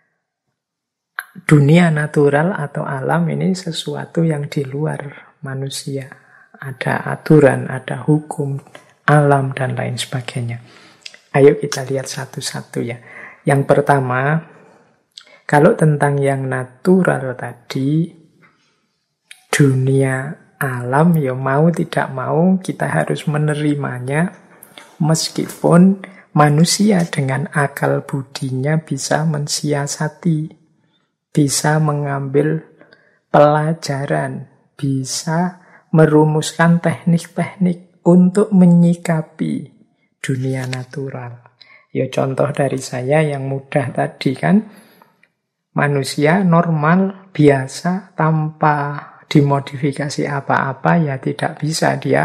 dunia natural atau alam ini sesuatu yang di luar manusia. Ada aturan, ada hukum, alam, dan lain sebagainya. Ayo kita lihat satu-satu ya. Yang pertama, kalau tentang yang natural tadi, dunia alam, ya mau tidak mau kita harus menerimanya, meskipun manusia dengan akal budinya bisa mensiasati, bisa mengambil pelajaran, bisa merumuskan teknik-teknik untuk menyikapi dunia natural. Ya contoh dari saya yang mudah tadi kan, manusia normal, biasa, tanpa dimodifikasi apa-apa, ya tidak bisa dia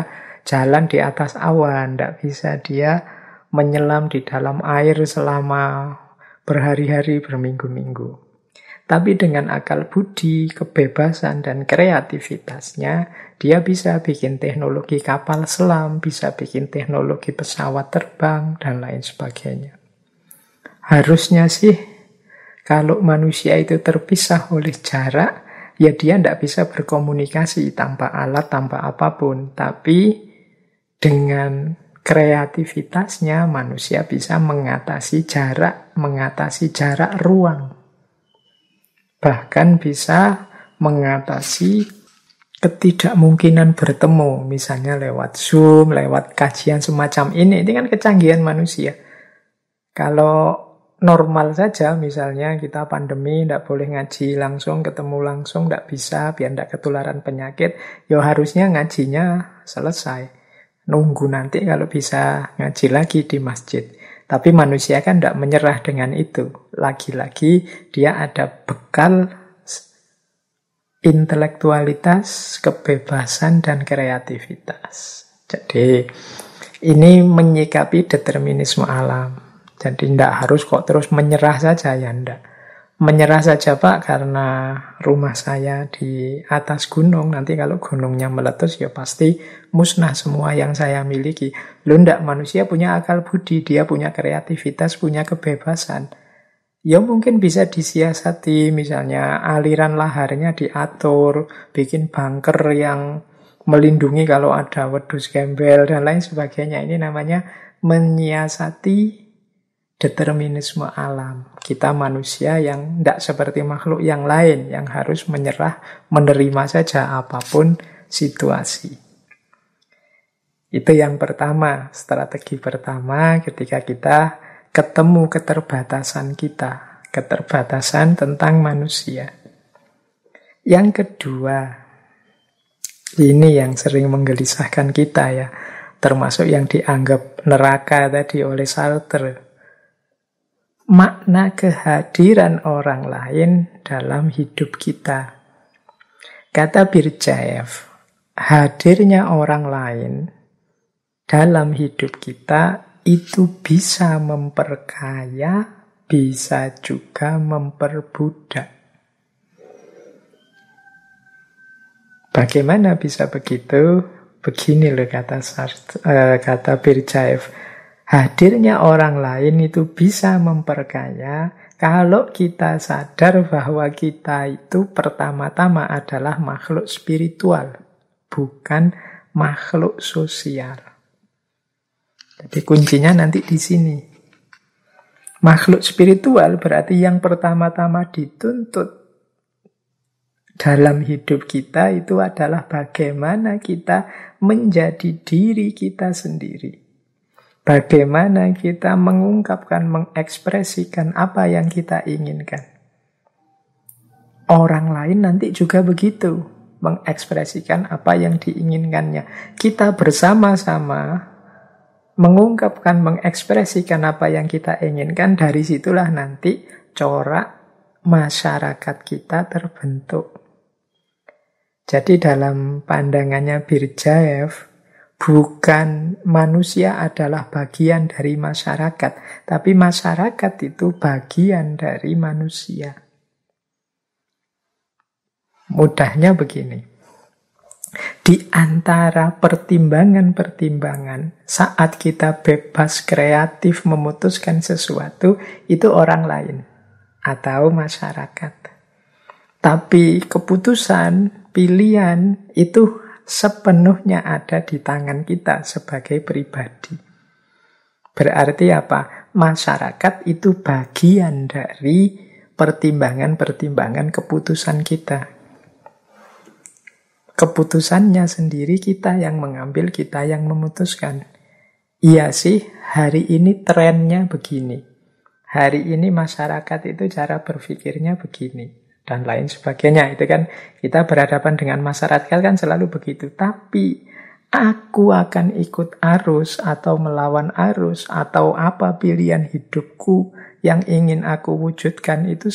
jalan di atas awan, tidak bisa dia menyelam di dalam air selama berhari-hari, berminggu-minggu. Tapi dengan akal budi, kebebasan, dan kreativitasnya, dia bisa bikin teknologi kapal selam, bisa bikin teknologi pesawat terbang, dan lain sebagainya. Harusnya sih, kalau manusia itu terpisah oleh jarak, ya dia tidak bisa berkomunikasi tanpa alat, tanpa apapun. Tapi dengan kreativitasnya, manusia bisa mengatasi jarak ruang. Bahkan bisa mengatasi ketidakmungkinan bertemu, misalnya lewat Zoom, lewat kajian semacam ini. Ini kan kecanggihan manusia. Kalau normal saja, misalnya kita pandemi, tidak boleh ngaji langsung, ketemu langsung, tidak bisa, biar tidak ketularan penyakit, ya harusnya ngajinya selesai. Nunggu nanti kalau bisa ngaji lagi di masjid. Tapi manusia kan tidak menyerah dengan itu. Lagi-lagi dia ada bekal intelektualitas, kebebasan, dan kreativitas. Jadi ini menyikapi determinisme alam. Jadi tidak harus kok terus menyerah saja, ya tidak. Menyerah saja Pak karena rumah saya di atas gunung. Nanti kalau gunungnya meletus ya pasti musnah semua yang saya miliki. Loh enggak, manusia punya akal budi, dia punya kreativitas, punya kebebasan. Ya mungkin bisa disiasati, misalnya aliran laharnya diatur, bikin bunker yang melindungi kalau ada wedhus gembel dan lain sebagainya. Ini namanya menyiasati determinisme alam. Kita manusia yang tidak seperti makhluk yang lain, yang harus menyerah, menerima saja apapun situasi. Itu yang pertama, strategi pertama ketika kita ketemu keterbatasan kita, keterbatasan tentang manusia. Yang kedua, ini yang sering menggelisahkan kita ya, termasuk yang dianggap neraka tadi oleh Sartre. Makna kehadiran orang lain dalam hidup kita. Kata Birjaev, hadirnya orang lain dalam hidup kita itu bisa memperkaya, bisa juga memperbudak. Bagaimana bisa begitu? Begini loh kata Birjaev. Hadirnya orang lain itu bisa memperkaya kalau kita sadar bahwa kita itu pertama-tama adalah makhluk spiritual, bukan makhluk sosial. Jadi kuncinya nanti di sini. Makhluk spiritual berarti yang pertama-tama dituntut dalam hidup kita itu adalah bagaimana kita menjadi diri kita sendiri. Bagaimana kita mengungkapkan, mengekspresikan apa yang kita inginkan. Orang lain nanti juga begitu, mengekspresikan apa yang diinginkannya. Kita bersama-sama mengungkapkan, mengekspresikan apa yang kita inginkan, dari situlah nanti corak masyarakat kita terbentuk. Jadi dalam pandangannya Birjaev, bukan manusia adalah bagian dari masyarakat, tapi masyarakat itu bagian dari manusia. Mudahnya begini. Di antara pertimbangan-pertimbangan saat kita bebas kreatif memutuskan sesuatu, itu orang lain atau masyarakat. Tapi keputusan, pilihan itu sepenuhnya ada di tangan kita sebagai pribadi. Berarti apa? Masyarakat itu bagian dari pertimbangan-pertimbangan keputusan kita. Keputusannya sendiri kita yang mengambil, kita yang memutuskan. Iya sih, hari ini trennya begini. Hari ini masyarakat itu cara berpikirnya begini. Dan lain sebagainya. Itu kan kita berhadapan dengan masyarakat kan selalu begitu. Tapi aku akan ikut arus atau melawan arus atau apa pilihan hidupku yang ingin aku wujudkan itu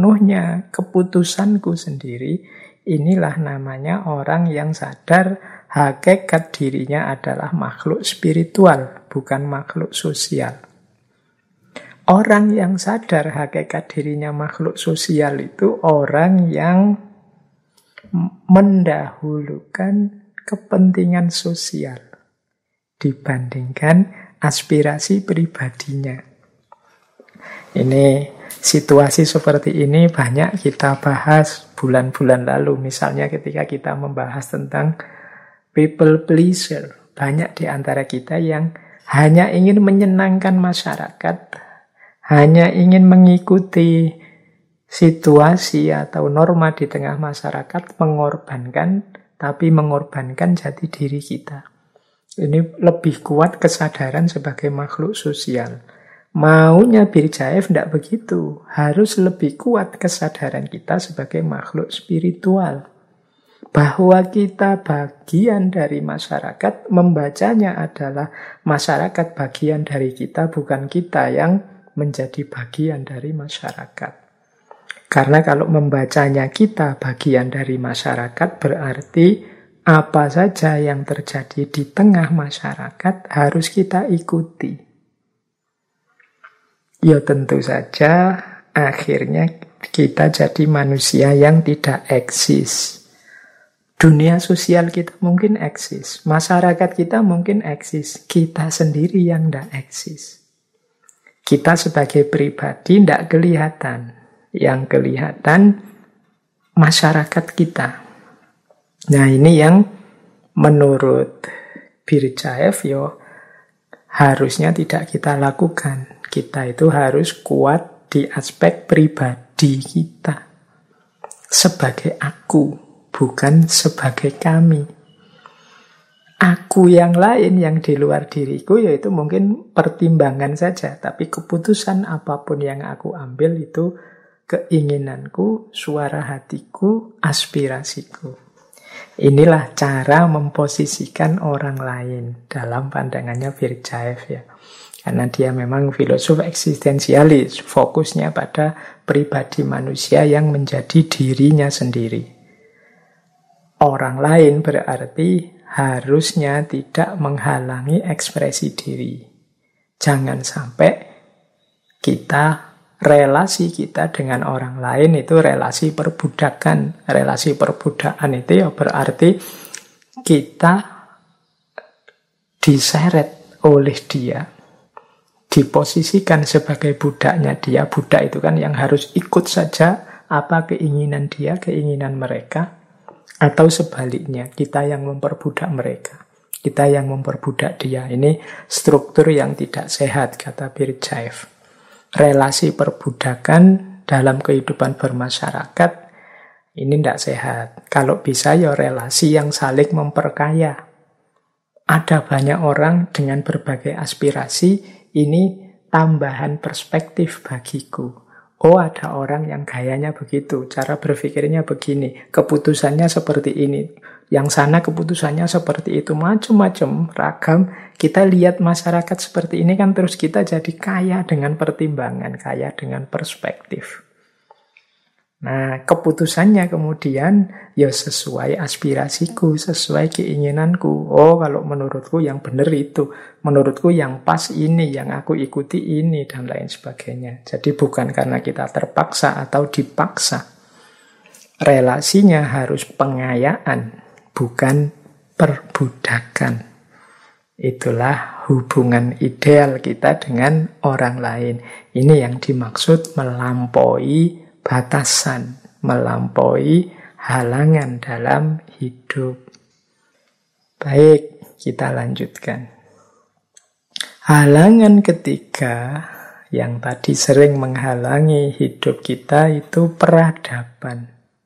sepenuhnya keputusanku sendiri. Inilah namanya orang yang sadar hakikat dirinya adalah makhluk spiritual, bukan makhluk sosial. Orang yang sadar hakikat dirinya makhluk sosial itu orang yang mendahulukan kepentingan sosial dibandingkan aspirasi pribadinya. Ini situasi seperti ini banyak kita bahas bulan-bulan lalu. Misalnya ketika kita membahas tentang people pleaser. Banyak di antara kita yang hanya ingin menyenangkan masyarakat, hanya ingin mengikuti situasi atau norma di tengah masyarakat, tapi mengorbankan jati diri kita. Ini lebih kuat kesadaran sebagai makhluk sosial. Maunya Birjaev tidak begitu. Harus lebih kuat kesadaran kita sebagai makhluk spiritual. Bahwa kita bagian dari masyarakat, membacanya adalah masyarakat bagian dari kita, bukan kita yang menjadi bagian dari masyarakat. Karena kalau membacanya kita bagian dari masyarakat, berarti apa saja yang terjadi di tengah masyarakat harus kita ikuti. Ya tentu saja akhirnya kita jadi manusia yang tidak eksis. Dunia sosial kita mungkin eksis, masyarakat kita mungkin eksis, kita sendiri yang tidak eksis. Kita sebagai pribadi tidak kelihatan, yang kelihatan masyarakat kita. Nah ini yang menurut Birjaev harusnya tidak kita lakukan. Kita itu harus kuat di aspek pribadi kita. Sebagai aku, bukan sebagai kami. Aku yang lain, yang di luar diriku, yaitu mungkin pertimbangan saja. Tapi keputusan apapun yang aku ambil itu keinginanku, suara hatiku, aspirasiku. Inilah cara memposisikan orang lain dalam pandangannya Birjaev ya. Karena dia memang filosof eksistensialis, fokusnya pada pribadi manusia yang menjadi dirinya sendiri. Orang lain berarti harusnya tidak menghalangi ekspresi diri. Jangan sampai relasi kita dengan orang lain itu relasi perbudakan. Relasi perbudakan itu ya berarti kita diseret oleh dia, diposisikan sebagai budaknya dia. Budak itu kan yang harus ikut saja apa keinginan dia, keinginan mereka. Atau sebaliknya, kita yang memperbudak mereka, kita yang memperbudak dia. Ini struktur yang tidak sehat, kata Birjaev. Relasi perbudakan dalam kehidupan bermasyarakat ini tidak sehat. Kalau bisa ya relasi yang saling memperkaya. Ada banyak orang dengan berbagai aspirasi, ini tambahan perspektif bagiku. Oh, ada orang yang gayanya begitu, cara berpikirnya begini, keputusannya seperti ini. Yang sana keputusannya seperti itu, macam-macam, ragam. Kita lihat masyarakat seperti ini kan terus kita jadi kaya dengan pertimbangan, kaya dengan perspektif. Nah, keputusannya kemudian ya sesuai aspirasiku, sesuai keinginanku. Oh, kalau menurutku yang benar itu, menurutku yang pas ini, yang aku ikuti ini, dan lain sebagainya. Jadi bukan karena kita terpaksa atau dipaksa. Relasinya harus pengayaan, bukan perbudakan. Itulah hubungan ideal kita dengan orang lain. Ini yang dimaksud melampaui batasan, melampaui halangan dalam hidup. Baik, kita lanjutkan. Halangan ketiga yang tadi sering menghalangi hidup kita itu peradaban.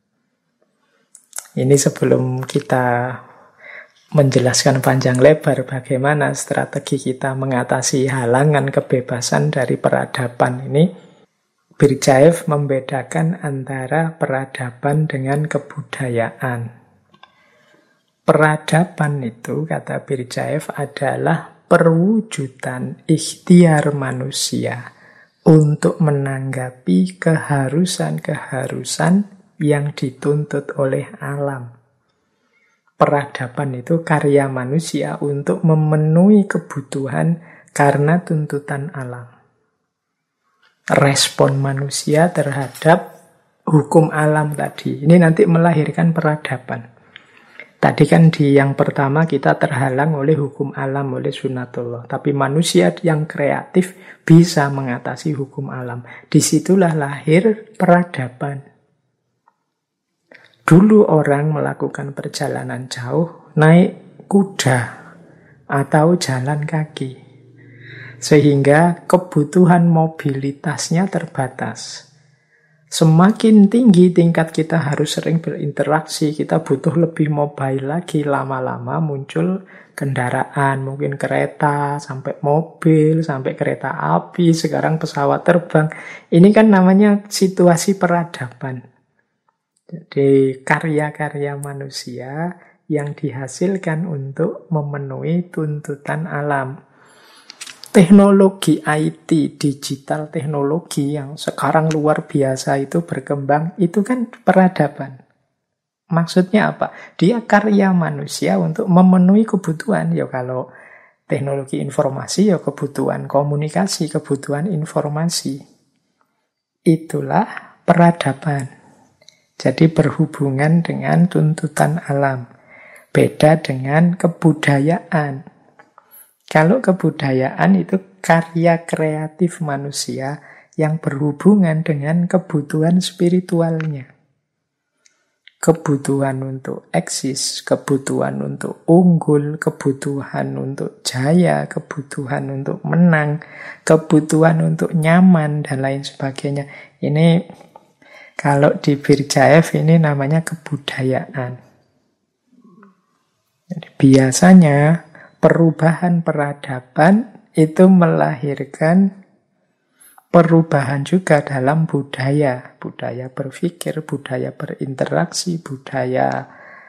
Ini sebelum kita menjelaskan panjang lebar bagaimana strategi kita mengatasi halangan kebebasan dari peradaban ini, Birjaev membedakan antara peradaban dengan kebudayaan. Peradaban itu, kata Birjaev, adalah perwujudan ikhtiar manusia untuk menanggapi keharusan-keharusan yang dituntut oleh alam. Peradaban itu karya manusia untuk memenuhi kebutuhan karena tuntutan alam. Respon manusia terhadap hukum alam tadi. Ini nanti melahirkan peradaban. Tadi kan di yang pertama kita terhalang oleh hukum alam, oleh sunatullah. Tapi manusia yang kreatif bisa mengatasi hukum alam. Disitulah lahir peradaban. Dulu orang melakukan perjalanan jauh, naik kuda atau jalan kaki. Sehingga kebutuhan mobilitasnya terbatas. Semakin tinggi tingkat kita harus sering berinteraksi, kita butuh lebih mobile lagi. Lama-lama muncul kendaraan, mungkin kereta, sampai mobil, sampai kereta api, sekarang pesawat terbang. Ini kan namanya situasi peradaban. Jadi karya-karya manusia yang dihasilkan untuk memenuhi tuntutan alam. Teknologi IT, digital teknologi yang sekarang luar biasa itu berkembang, itu kan peradaban. Maksudnya apa? Dia karya manusia untuk memenuhi kebutuhan. Ya kalau teknologi informasi, ya kebutuhan komunikasi, kebutuhan informasi. Itulah peradaban. Jadi berhubungan dengan tuntutan alam. Beda dengan kebudayaan. Kalau kebudayaan itu karya kreatif manusia yang berhubungan dengan kebutuhan spiritualnya. Kebutuhan untuk eksis, kebutuhan untuk unggul, kebutuhan untuk jaya, kebutuhan untuk menang, kebutuhan untuk nyaman, dan lain sebagainya. Ini kalau di Birjaev ini namanya kebudayaan. Jadi biasanya perubahan peradaban itu melahirkan perubahan juga dalam budaya. Budaya berpikir, budaya berinteraksi, budaya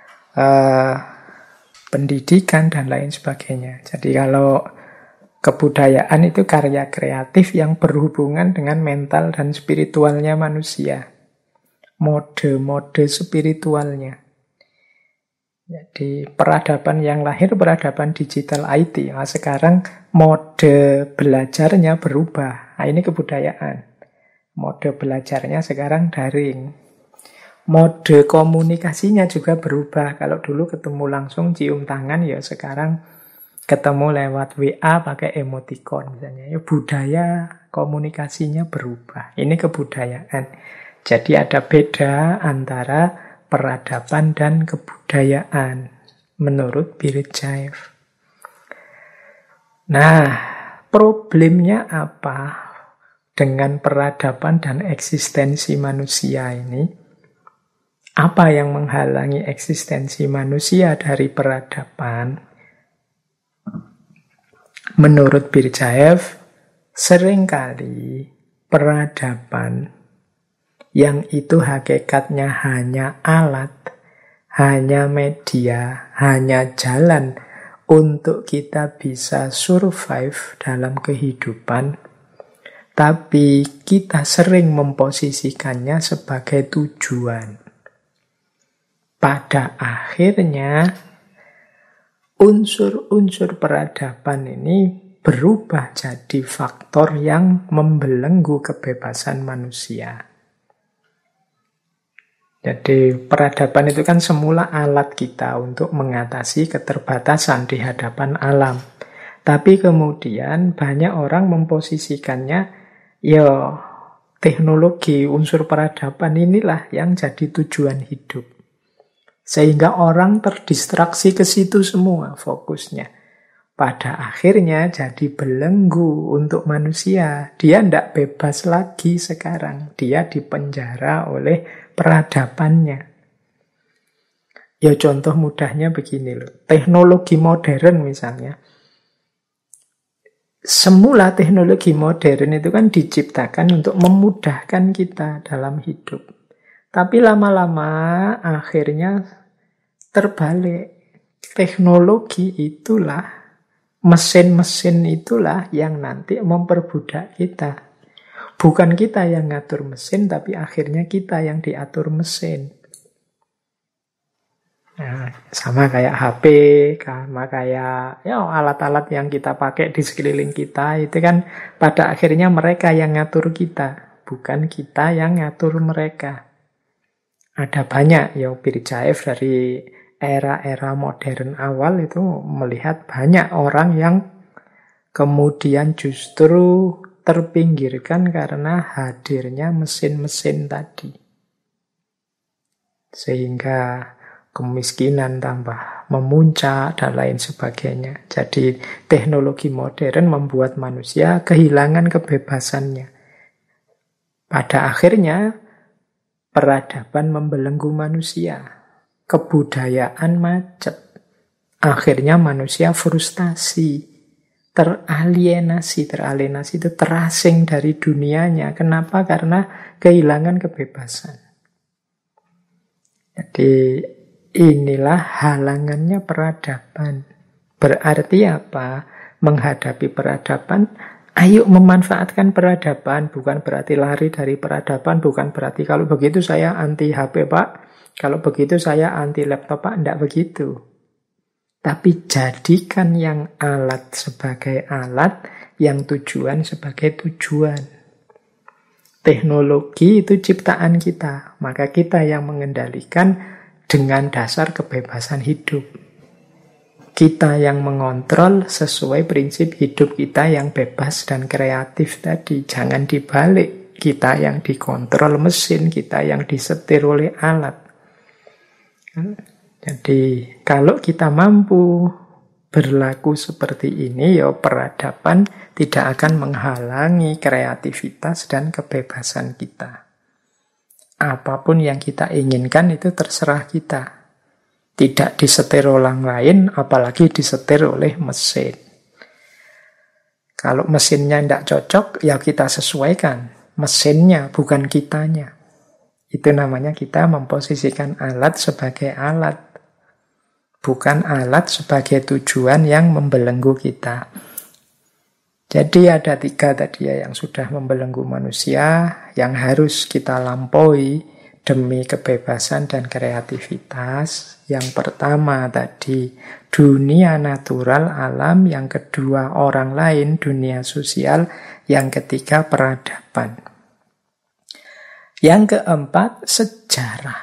pendidikan, dan lain sebagainya. Jadi kalau kebudayaan itu karya kreatif yang berhubungan dengan mental dan spiritualnya manusia. Mode-mode spiritualnya. Jadi peradaban yang lahir, peradaban digital IT. Nah, sekarang mode belajarnya berubah. Nah, ini kebudayaan. Mode belajarnya sekarang daring. Mode komunikasinya juga berubah. Kalau dulu ketemu langsung cium tangan, ya sekarang ketemu lewat WA pakai emoticon misalnya. Ya, budaya komunikasinya berubah. Ini kebudayaan. Jadi ada beda antara peradaban dan kebudayaan menurut Birjaev. Nah, problemnya apa dengan peradaban dan eksistensi manusia ini? Apa yang menghalangi eksistensi manusia dari peradaban? Menurut Birjaev, seringkali peradaban yang itu hakikatnya hanya alat, hanya media, hanya jalan untuk kita bisa survive dalam kehidupan, tapi kita sering memposisikannya sebagai tujuan. Pada akhirnya, unsur-unsur peradaban ini berubah jadi faktor yang membelenggu kebebasan manusia. Jadi peradaban itu kan semula alat kita untuk mengatasi keterbatasan di hadapan alam. Tapi kemudian banyak orang memposisikannya, ya teknologi unsur peradaban inilah yang jadi tujuan hidup. Sehingga orang terdistraksi ke situ semua fokusnya. Pada akhirnya jadi belenggu untuk manusia. Dia tidak bebas lagi sekarang. Dia dipenjara oleh peradabannya. Ya contoh mudahnya begini loh. Teknologi modern misalnya. Semula teknologi modern itu kan diciptakan untuk memudahkan kita dalam hidup. Tapi lama-lama akhirnya terbalik. Teknologi itulah, mesin-mesin itulah yang nanti memperbudak kita. Bukan kita yang ngatur mesin, tapi akhirnya kita yang diatur mesin. Nah, Sama kayak HP, sama kayak ya alat-alat yang kita pakai di sekeliling kita, itu kan pada akhirnya mereka yang ngatur kita, bukan kita yang ngatur mereka. Ada banyak ya Birjaev dari era-era modern awal itu melihat banyak orang yang kemudian justru terpinggirkan karena hadirnya mesin-mesin tadi. Sehingga kemiskinan tambah memuncak dan lain sebagainya. Jadi teknologi modern membuat manusia kehilangan kebebasannya. Pada akhirnya peradaban membelenggu manusia. Kebudayaan macet. Akhirnya manusia frustasi. Teralienasi itu terasing dari dunianya. Kenapa? Karena kehilangan kebebasan. Jadi inilah halangannya peradaban. Berarti apa? Menghadapi peradaban, ayo memanfaatkan peradaban. Bukan berarti lari dari peradaban, bukan berarti kalau begitu saya anti HP, Pak. Kalau begitu saya anti laptop, Pak. Tidak begitu. Tapi jadikan yang alat sebagai alat, yang tujuan sebagai tujuan. Teknologi itu ciptaan kita, maka kita yang mengendalikan dengan dasar kebebasan hidup. Kita yang mengontrol sesuai prinsip hidup kita yang bebas dan kreatif tadi. Jangan dibalik, kita yang dikontrol mesin, kita yang disetir oleh alat. Jadi kalau kita mampu berlaku seperti ini, ya peradaban tidak akan menghalangi kreativitas dan kebebasan kita. Apapun yang kita inginkan itu terserah kita. Tidak disetir orang lain, apalagi disetir oleh mesin. Kalau mesinnya tidak cocok, ya kita sesuaikan. Mesinnya, bukan kitanya. Itu namanya kita memposisikan alat sebagai alat. Bukan alat sebagai tujuan yang membelenggu kita. Jadi ada 3 tadi ya yang sudah membelenggu manusia, yang harus kita lampaui demi kebebasan dan kreativitas. Yang pertama tadi, dunia natural, alam. Yang kedua, orang lain, dunia sosial. Yang ketiga, peradaban. Yang keempat, sejarah.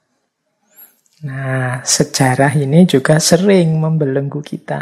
Nah, sejarah ini juga sering membelenggu kita.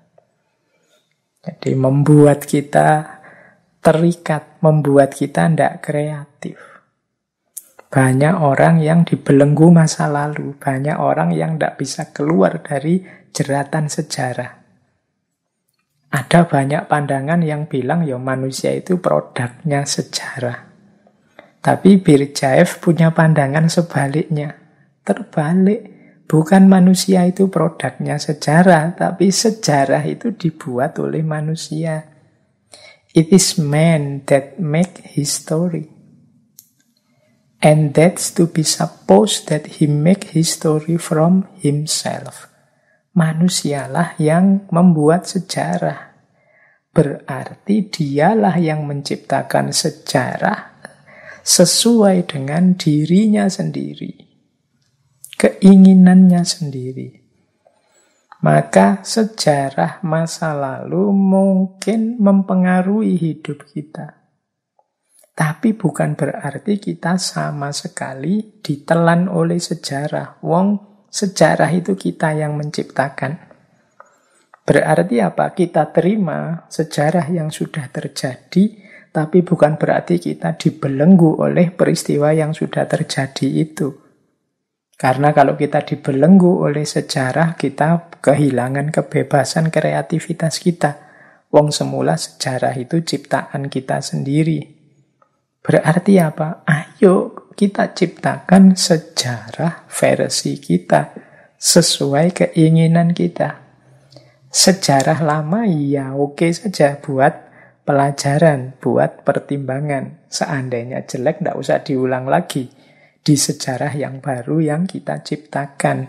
Jadi membuat kita terikat, membuat kita tidak kreatif. Banyak orang yang dibelenggu masa lalu, banyak orang yang tidak bisa keluar dari jeratan sejarah. Ada banyak pandangan yang bilang ya manusia itu produknya sejarah. Tapi Birjaev punya pandangan sebaliknya. Terbalik, bukan manusia itu produknya sejarah, tapi sejarah itu dibuat oleh manusia. It is man that make history. And that's to be supposed that he make history from himself. Manusialah yang membuat sejarah. Berarti dialah yang menciptakan sejarah sesuai dengan dirinya sendiri. Keinginannya sendiri. Maka sejarah masa lalu mungkin mempengaruhi hidup kita. Tapi bukan berarti kita sama sekali ditelan oleh sejarah. Wong, sejarah itu kita yang menciptakan. Berarti apa? Kita terima sejarah yang sudah terjadi, tapi bukan berarti kita dibelenggu oleh peristiwa yang sudah terjadi itu. Karena kalau kita dibelenggu oleh sejarah, kita kehilangan kebebasan kreativitas kita. Wong semula sejarah itu ciptaan kita sendiri. Berarti apa? Ayo kita ciptakan sejarah versi kita sesuai keinginan kita. Sejarah lama ya oke saja buat pelajaran, buat pertimbangan. Seandainya jelek tidak usah diulang lagi. Di sejarah yang baru yang kita ciptakan.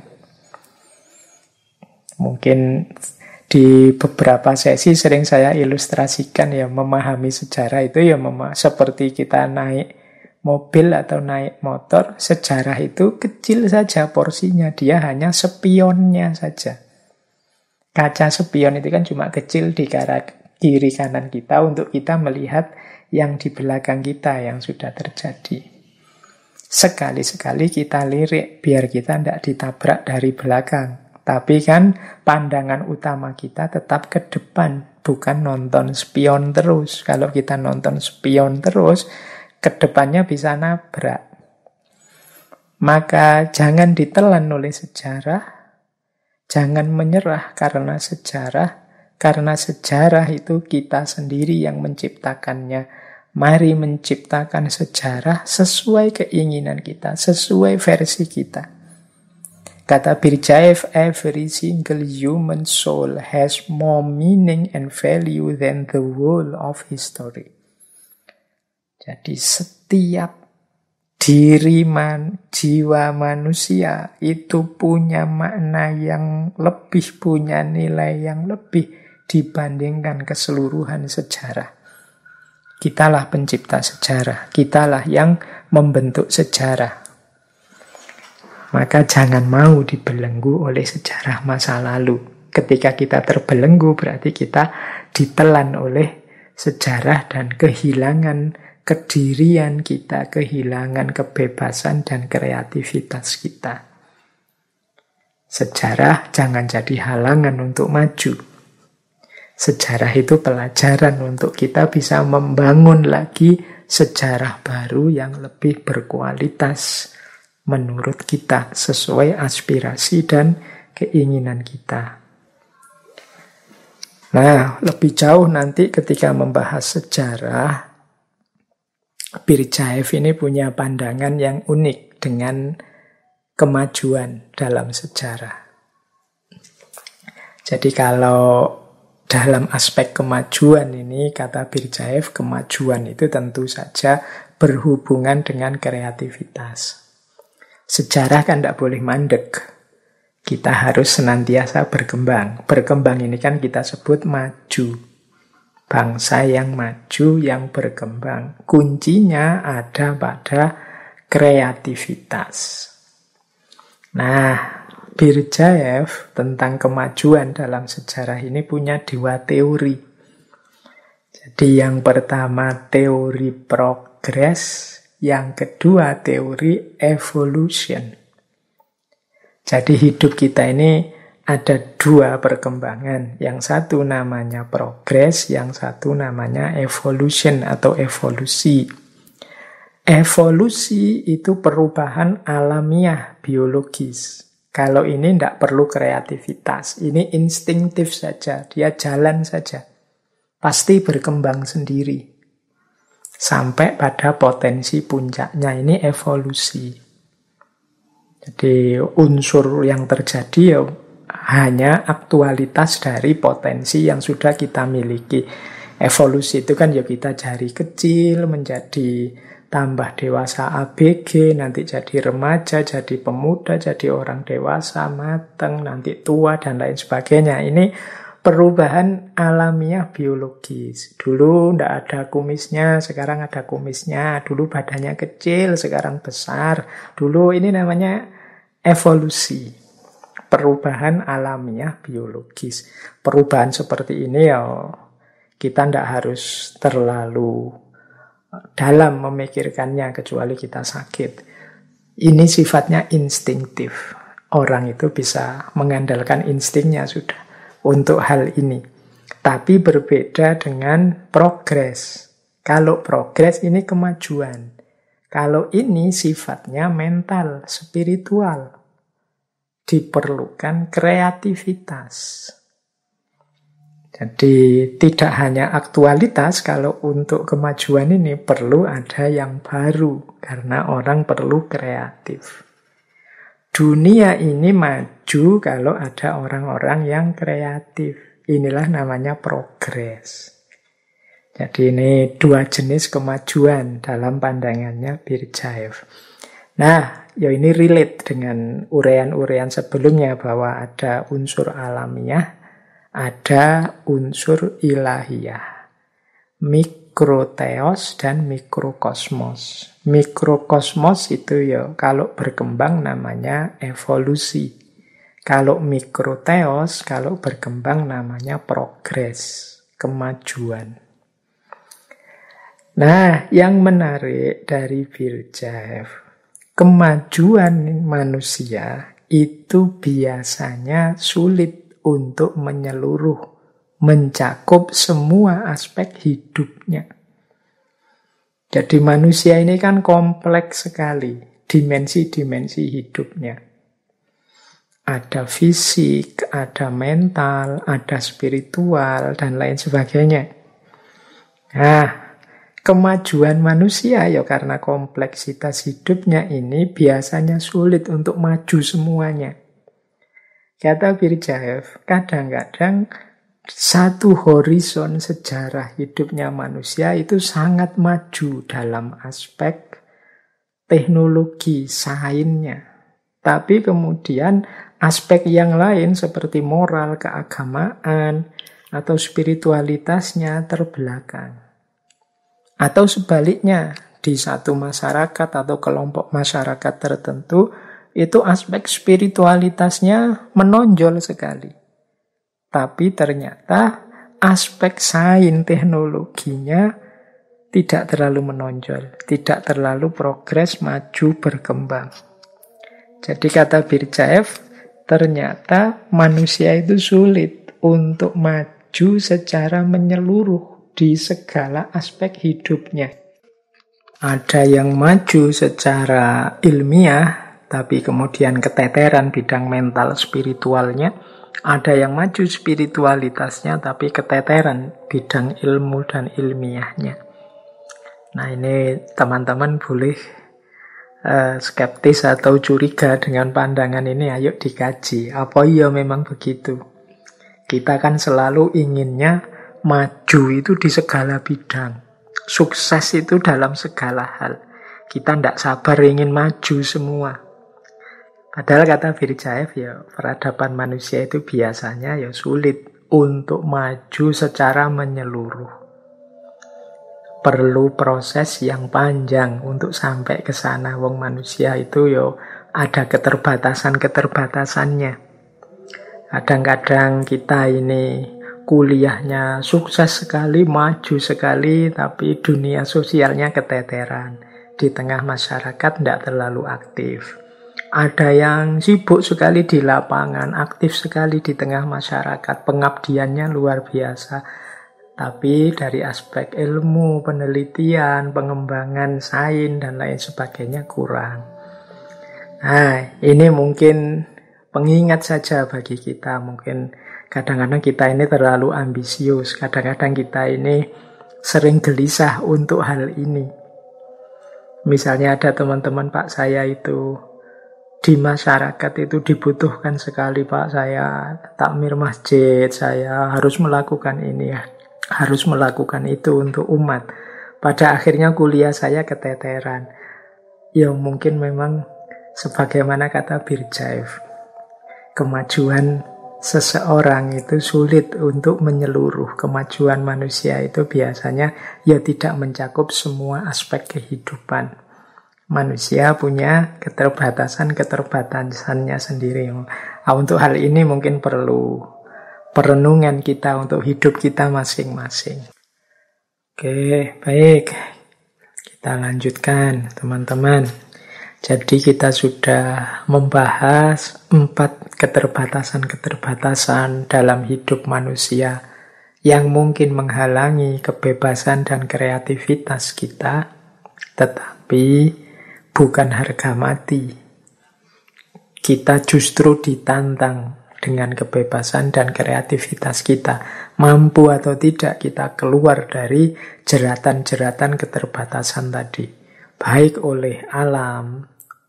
Mungkin di beberapa sesi sering saya ilustrasikan ya, memahami sejarah itu ya seperti kita naik mobil atau naik motor, sejarah itu kecil saja porsinya. Dia hanya spionnya saja. Kaca spion itu kan cuma kecil di kiri kanan kita untuk kita melihat yang di belakang kita yang sudah terjadi. Sekali-sekali kita lirik biar kita tidak ditabrak dari belakang. Tapi kan pandangan utama kita tetap ke depan, bukan nonton spion terus. Kalau kita nonton spion terus, ke depannya bisa nabrak. Maka jangan ditelan oleh sejarah, jangan menyerah karena sejarah itu kita sendiri yang menciptakannya. Mari menciptakan sejarah sesuai keinginan kita, sesuai versi kita. Kata Birjaev, every single human soul has more meaning and value than the whole of history. Jadi setiap jiwa manusia itu punya makna yang lebih, punya nilai yang lebih dibandingkan keseluruhan sejarah. Kitalah pencipta sejarah, kitalah yang membentuk sejarah. Maka jangan mau dibelenggu oleh sejarah masa lalu. Ketika kita terbelenggu berarti kita ditelan oleh sejarah dan kehilangan kedirian kita, kehilangan kebebasan dan kreativitas kita. Sejarah jangan jadi halangan untuk maju. Sejarah itu pelajaran untuk kita bisa membangun lagi sejarah baru yang lebih berkualitas menurut kita, sesuai aspirasi dan keinginan kita. Nah, lebih jauh nanti ketika membahas sejarah, Birjaev ini punya pandangan yang unik dengan kemajuan dalam sejarah. Jadi kalau dalam aspek kemajuan ini, kata Birjaev, kemajuan itu tentu saja berhubungan dengan kreativitas. Sejarah kan tidak boleh mandek. Kita harus senantiasa berkembang. Berkembang ini kan kita sebut maju. Bangsa yang maju, yang berkembang. Kuncinya ada pada kreativitas. Nah, Birjaev tentang kemajuan dalam sejarah ini punya dua teori. Jadi yang pertama teori progres, yang kedua teori evolution. Jadi hidup kita ini ada dua perkembangan. Yang satu namanya progres, yang satu namanya evolution atau evolusi. Evolusi itu perubahan alamiah biologis. Kalau ini tidak perlu kreativitas, ini instinktif saja, dia jalan saja. Pasti berkembang sendiri. Sampai pada potensi puncaknya, ini evolusi. Jadi unsur yang terjadi ya hanya aktualitas dari potensi yang sudah kita miliki. Evolusi itu kan ya kita dari kecil menjadi tambah dewasa ABG, nanti jadi remaja, jadi pemuda, jadi orang dewasa, matang, nanti tua, dan lain sebagainya. Ini perubahan alamiah biologis. Dulu tidak ada kumisnya, sekarang ada kumisnya. Dulu badannya kecil, sekarang besar. Dulu ini namanya evolusi. Perubahan alamiah biologis. Perubahan seperti ini ya kita tidak harus terlalu dalam memikirkannya kecuali kita sakit. Ini sifatnya instinktif. Orang itu bisa mengandalkan instingnya sudah untuk hal ini. Tapi berbeda dengan progres. Kalau progres ini kemajuan. Kalau ini sifatnya mental, spiritual. Diperlukan kreativitas. Jadi tidak hanya aktualitas, kalau untuk kemajuan ini perlu ada yang baru. Karena orang perlu kreatif. Dunia ini maju kalau ada orang-orang yang kreatif. Inilah namanya progres. Jadi ini dua jenis kemajuan dalam pandangannya Birjaev. Nah, ya ini relate dengan uraian-uraian sebelumnya bahwa ada unsur alamiah, ada unsur ilahiyah. mikroteos dan mikrokosmos. Mikrokosmos itu ya kalau berkembang namanya evolusi. Kalau mikroteos, kalau berkembang namanya progres, kemajuan. Nah, yang menarik dari Birjaev, kemajuan manusia itu biasanya sulit untuk menyeluruh, mencakup semua aspek hidupnya. Jadi manusia ini kan kompleks sekali, dimensi-dimensi hidupnya. Ada fisik, ada mental, ada spiritual, dan lain sebagainya. Nah, kemajuan manusia ya karena kompleksitas hidupnya ini biasanya sulit untuk maju semuanya. Kata Birjaev, kadang-kadang satu horizon sejarah hidupnya manusia itu sangat maju dalam aspek teknologi, sainsnya. Tapi kemudian aspek yang lain seperti moral, keagamaan, atau spiritualitasnya terbelakang. Atau sebaliknya, di satu masyarakat atau kelompok masyarakat tertentu, itu aspek spiritualitasnya menonjol sekali. Tapi ternyata aspek sains teknologinya tidak terlalu menonjol, tidak terlalu progres, maju, berkembang. Jadi kata Birjaev, ternyata manusia itu sulit untuk maju secara menyeluruh di segala aspek hidupnya. Ada yang maju secara ilmiah, tapi kemudian keteteran bidang mental spiritualnya. Ada yang maju spiritualitasnya, tapi keteteran bidang ilmu dan ilmiahnya. Nah, ini teman-teman boleh skeptis atau curiga dengan pandangan ini, ayo dikaji. Apa iya memang begitu? Kita kan selalu inginnya maju itu di segala bidang. Sukses itu dalam segala hal. Kita tidak sabar ingin maju semua. Padahal kata Birjaev ya, peradaban manusia itu biasanya ya sulit untuk maju secara menyeluruh. Perlu proses yang panjang untuk sampai ke sana. Wong manusia itu yo ada keterbatasan-keterbatasannya. Kadang-kadang kita ini kuliahnya sukses sekali, maju sekali, tapi dunia sosialnya keteteran. Di tengah masyarakat tidak terlalu aktif. Ada yang sibuk sekali di lapangan, aktif sekali di tengah masyarakat, pengabdiannya luar biasa. Tapi dari aspek ilmu, penelitian, pengembangan sains, dan lain sebagainya kurang. Nah, ini mungkin pengingat saja bagi kita. Mungkin kadang-kadang kita ini terlalu ambisius. Kadang-kadang kita ini sering gelisah untuk hal ini. Misalnya ada teman-teman, Pak, saya itu di masyarakat itu dibutuhkan sekali, Pak. Saya takmir masjid, saya harus melakukan ini ya. Harus melakukan itu untuk umat. Pada akhirnya kuliah saya keteteran. Ya mungkin memang sebagaimana kata Birjaev, kemajuan seseorang itu sulit untuk menyeluruh. Kemajuan manusia itu biasanya ya tidak mencakup semua aspek kehidupan. Manusia punya keterbatasan-keterbatasannya sendiri. Untuk hal ini mungkin perlu perenungan kita untuk hidup kita masing-masing. Oke, baik. Kita lanjutkan, teman-teman. Jadi kita sudah membahas 4 keterbatasan-keterbatasan dalam hidup manusia yang mungkin menghalangi kebebasan dan kreativitas kita, tetapi bukan harga mati. Kita justru ditantang dengan kebebasan dan kreativitas kita. Mampu atau tidak kita keluar dari jeratan-jeratan keterbatasan tadi. Baik oleh alam,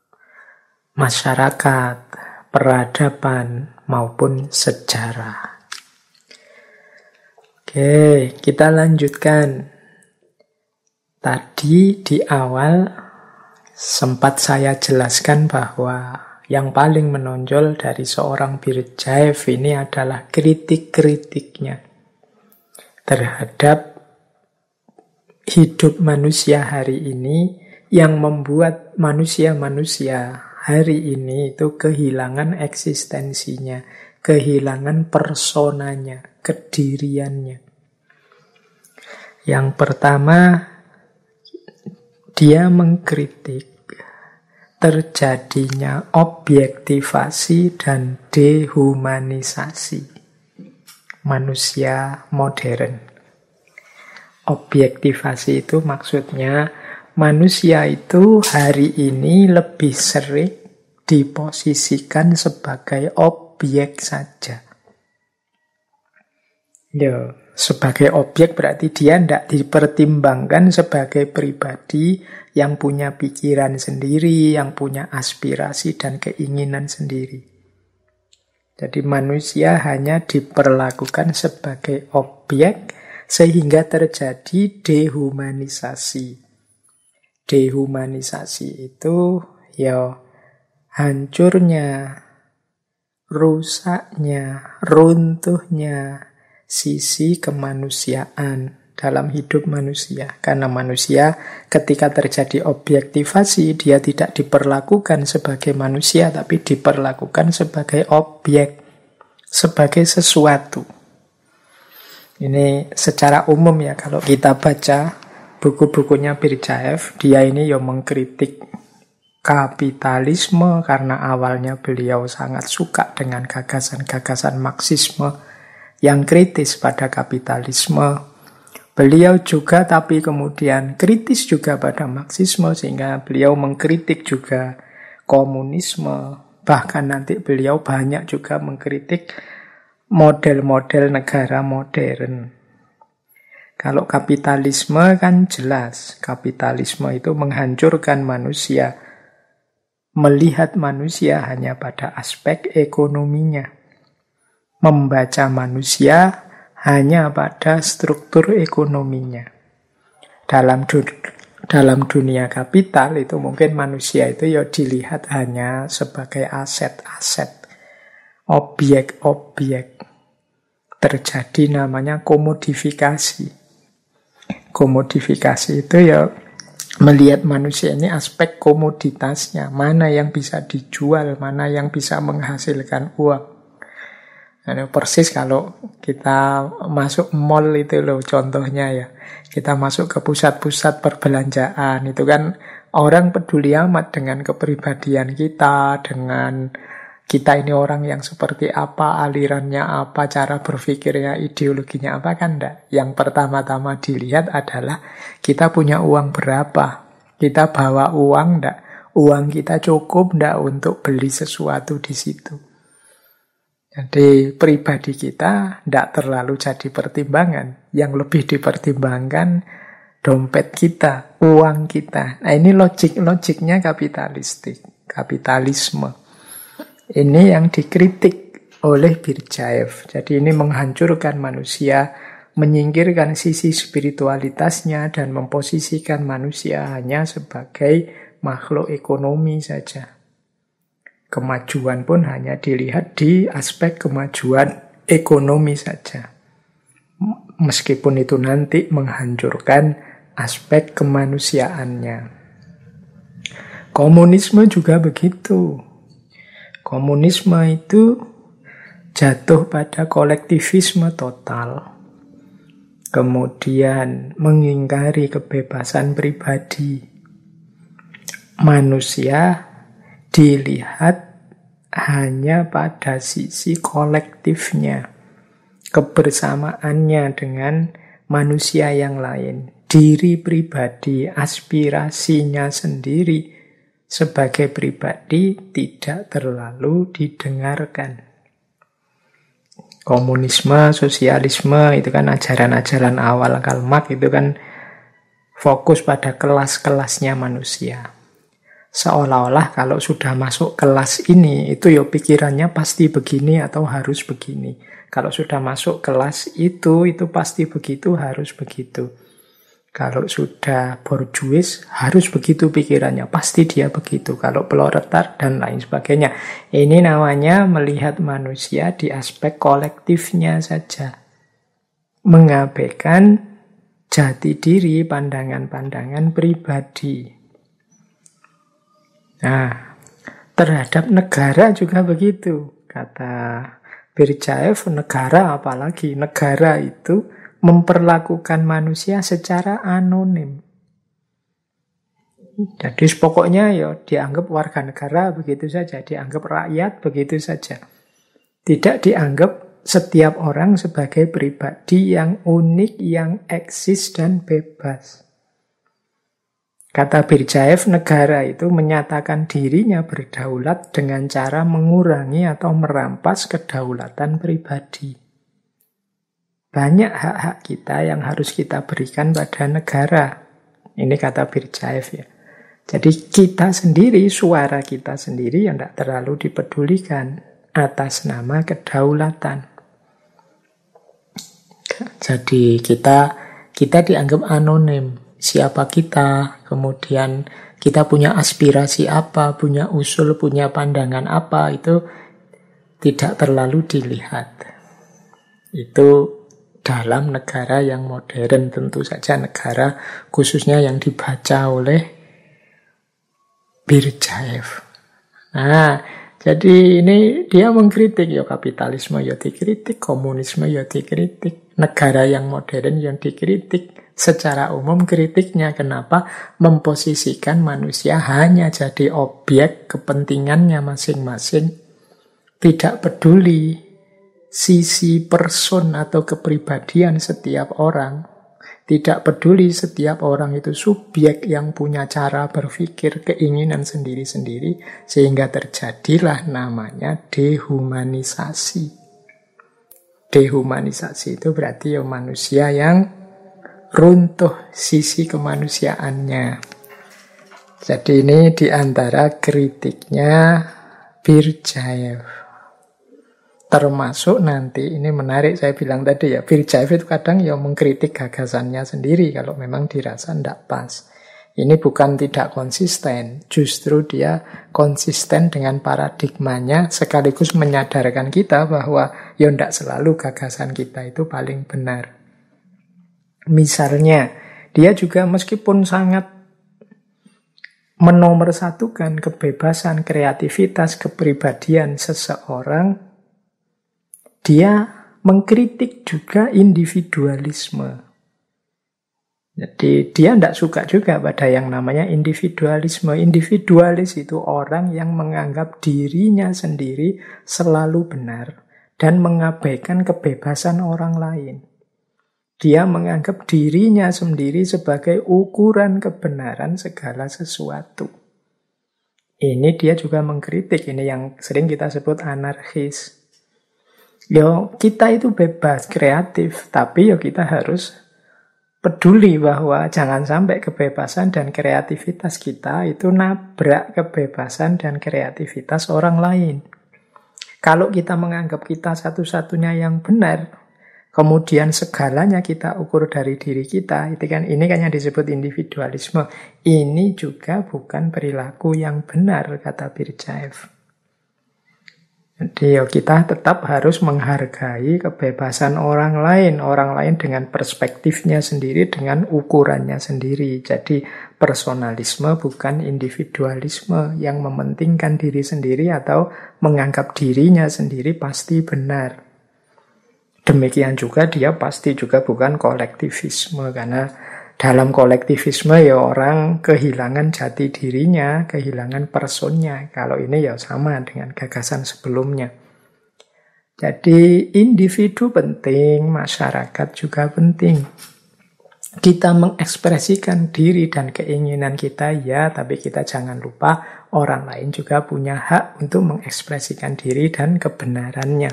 masyarakat, peradaban, maupun sejarah. Oke, kita lanjutkan. Tadi di awal sempat saya jelaskan bahwa yang paling menonjol dari seorang Birjaev ini adalah kritik-kritiknya terhadap hidup manusia hari ini, yang membuat manusia-manusia hari ini itu kehilangan eksistensinya, kehilangan personanya, kediriannya. Yang pertama, dia mengkritik terjadinya objektivasi dan dehumanisasi manusia modern. Objektivasi itu maksudnya manusia itu hari ini lebih sering diposisikan sebagai objek saja. Sebagai objek berarti dia tidak dipertimbangkan sebagai pribadi yang punya pikiran sendiri, yang punya aspirasi dan keinginan sendiri. Jadi manusia hanya diperlakukan sebagai objek sehingga terjadi dehumanisasi. Dehumanisasi itu hancurnya, rusaknya, runtuhnya sisi kemanusiaan dalam hidup manusia. Karena manusia ketika terjadi objektivasi, dia tidak diperlakukan sebagai manusia, tapi diperlakukan sebagai objek, sebagai sesuatu. Ini secara umum ya, kalau kita baca buku-bukunya Birjaev, dia ini mengkritik kapitalisme karena awalnya beliau sangat suka dengan gagasan-gagasan Marxisme yang kritis pada kapitalisme. Beliau juga tapi kemudian kritis juga pada Marxisme, sehingga beliau mengkritik juga komunisme. Bahkan nanti beliau banyak juga mengkritik model-model negara modern. Kalau kapitalisme kan jelas, kapitalisme itu menghancurkan manusia, melihat manusia hanya pada aspek ekonominya, membaca manusia hanya pada struktur ekonominya. Dalam dunia kapital itu mungkin manusia itu dilihat hanya sebagai aset-aset, objek-objek. Terjadi namanya komodifikasi. Komodifikasi itu melihat manusia ini aspek komoditasnya, mana yang bisa dijual, mana yang bisa menghasilkan uang. Persis kalau kita masuk mall itu contohnya ya. Kita masuk ke pusat-pusat perbelanjaan, itu kan orang peduli amat dengan kepribadian kita, dengan kita ini orang yang seperti apa, alirannya apa, cara berpikirnya, ideologinya apa, kan enggak. Yang pertama-tama dilihat adalah kita punya uang berapa, kita bawa uang enggak, uang kita cukup enggak untuk beli sesuatu di situ. Jadi pribadi kita tidak terlalu jadi pertimbangan. Yang lebih dipertimbangkan dompet kita, uang kita. Nah ini logiknya kapitalisme. Ini yang dikritik oleh Birjaev. Jadi ini menghancurkan manusia, menyingkirkan sisi spiritualitasnya dan memposisikan manusia hanya sebagai makhluk ekonomi saja. Kemajuan pun hanya dilihat di aspek kemajuan ekonomi saja. Meskipun itu nanti menghancurkan aspek kemanusiaannya. Komunisme juga begitu. Komunisme itu jatuh pada kolektivisme total. Kemudian mengingkari kebebasan pribadi. Manusia dilihat hanya pada sisi kolektifnya, kebersamaannya dengan manusia yang lain. Diri pribadi, aspirasinya sendiri sebagai pribadi tidak terlalu didengarkan. Komunisme, sosialisme itu kan ajaran-ajaran awal Karl Marx, itu kan fokus pada kelas-kelasnya manusia. Seolah-olah kalau sudah masuk kelas ini, itu pikirannya pasti begini atau harus begini. Kalau sudah masuk kelas itu pasti begitu, harus begitu. Kalau sudah borjuis, harus begitu pikirannya, pasti dia begitu. Kalau proletar dan lain sebagainya. Ini namanya melihat manusia di aspek kolektifnya saja. Mengabaikan jati diri, pandangan-pandangan pribadi. Nah, terhadap negara juga begitu. Kata Birjaev, negara apalagi, negara itu memperlakukan manusia secara anonim. Jadi pokoknya ya dianggap warga negara begitu saja, dianggap rakyat begitu saja. Tidak dianggap setiap orang sebagai pribadi yang unik, yang eksis dan bebas. Kata Birjaev, negara itu menyatakan dirinya berdaulat dengan cara mengurangi atau merampas kedaulatan pribadi. Banyak hak-hak kita yang harus kita berikan pada negara. Ini kata Birjaev ya. Jadi kita sendiri, suara kita sendiri yang tidak terlalu dipedulikan atas nama kedaulatan. Jadi kita dianggap anonim. Siapa kita, kemudian kita punya aspirasi apa, punya usul, punya pandangan apa, itu tidak terlalu dilihat. Itu dalam negara yang modern, tentu saja negara khususnya yang dibaca oleh Birjaev. Nah, jadi ini dia mengkritik ya kapitalisme ya dikritik, komunisme ya dikritik, negara yang modern yang dikritik. Secara umum kritiknya kenapa? Memposisikan manusia hanya jadi objek kepentingannya masing-masing. Tidak peduli sisi person atau kepribadian setiap orang. Tidak peduli setiap orang itu subjek yang punya cara berpikir, keinginan sendiri-sendiri, sehingga terjadilah namanya dehumanisasi. Dehumanisasi itu berarti ya manusia yang runtuh sisi kemanusiaannya. Jadi ini diantara kritiknya Birjaev. Termasuk nanti, ini menarik saya bilang tadi ya, Birjaev itu kadang ya mengkritik gagasannya sendiri kalau memang dirasa tidak pas. Ini bukan tidak konsisten, justru dia konsisten dengan paradigmanya sekaligus menyadarkan kita bahwa ya tidak selalu gagasan kita itu paling benar. Misalnya, dia juga meskipun sangat menomorsatukan kebebasan, kreativitas, kepribadian seseorang, dia mengkritik juga individualisme. Jadi dia tidak suka juga pada yang namanya individualisme. Individualis itu orang yang menganggap dirinya sendiri selalu benar dan mengabaikan kebebasan orang lain. Dia menganggap dirinya sendiri sebagai ukuran kebenaran segala sesuatu. Ini dia juga mengkritik, ini yang sering kita sebut anarkis. Yo, kita itu bebas, kreatif, tapi yo kita harus peduli bahwa jangan sampai kebebasan dan kreativitas kita itu nabrak kebebasan dan kreativitas orang lain. Kalau kita menganggap kita satu-satunya yang benar, kemudian segalanya kita ukur dari diri kita, itu kan ini kan yang disebut individualisme. Ini juga bukan perilaku yang benar, kata Birjaev. Jadi ya kita tetap harus menghargai kebebasan orang lain dengan perspektifnya sendiri, dengan ukurannya sendiri. Jadi personalisme bukan individualisme yang mementingkan diri sendiri atau menganggap dirinya sendiri pasti benar. Demikian juga dia pasti juga bukan kolektivisme, karena dalam kolektivisme ya orang kehilangan jati dirinya, kehilangan personnya. Kalau ini ya sama dengan gagasan sebelumnya. Jadi individu penting, masyarakat juga penting. Kita mengekspresikan diri dan keinginan kita ya, tapi kita jangan lupa orang lain juga punya hak untuk mengekspresikan diri dan kebenarannya.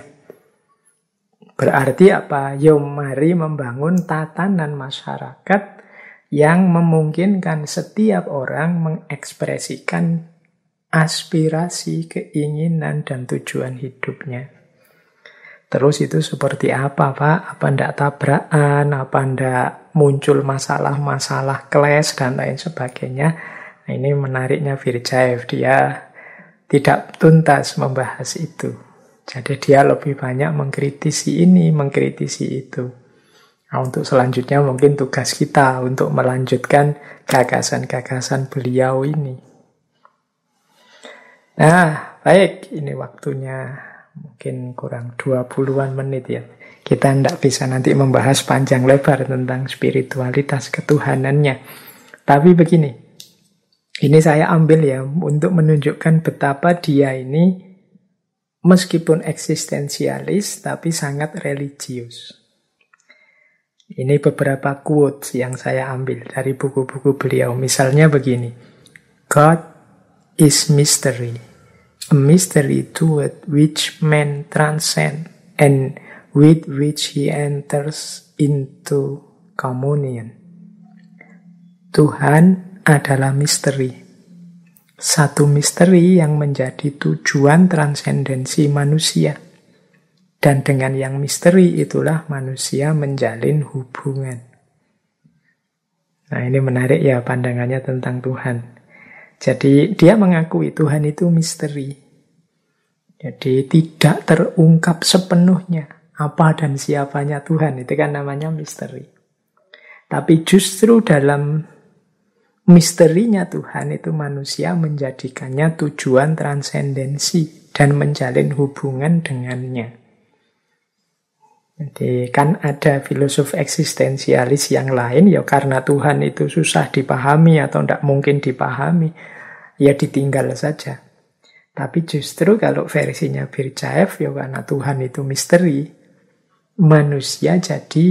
Berarti apa? Yo mari membangun tatanan masyarakat yang memungkinkan setiap orang mengekspresikan aspirasi, keinginan, dan tujuan hidupnya. Terus itu seperti apa, Pak? Apa ndak tabrakan? Apa ndak muncul masalah-masalah clash dan lain sebagainya? Nah, ini menariknya Birjaev. Dia tidak tuntas membahas itu. Jadi dia lebih banyak mengkritisi ini, mengkritisi itu. Nah, untuk selanjutnya mungkin tugas kita untuk melanjutkan gagasan-gagasan beliau ini. Nah, baik, ini waktunya mungkin kurang 20-an menit ya. Kita tidak bisa nanti membahas panjang lebar tentang spiritualitas ketuhanannya. Tapi begini, ini saya ambil ya untuk menunjukkan betapa dia ini meskipun eksistensialis tapi sangat religius. Ini beberapa quotes yang saya ambil dari buku-buku beliau. Misalnya begini, God is mystery, a mystery toward which man transcend and with which he enters into communion. Tuhan adalah misteri, satu misteri yang menjadi tujuan transendensi manusia. Dan dengan yang misteri itulah manusia menjalin hubungan. Nah, ini menarik ya pandangannya tentang Tuhan. Jadi dia mengakui Tuhan itu misteri. Jadi tidak terungkap sepenuhnya apa dan siapanya Tuhan. Itu kan namanya misteri. Tapi justru dalam misterinya Tuhan itu manusia menjadikannya tujuan transendensi dan menjalin hubungan dengannya. Jadi kan ada filosof eksistensialis yang lain, ya karena Tuhan itu susah dipahami atau tidak mungkin dipahami, ya ditinggal saja. Tapi justru kalau versinya Birjaev, ya karena Tuhan itu misteri, manusia jadi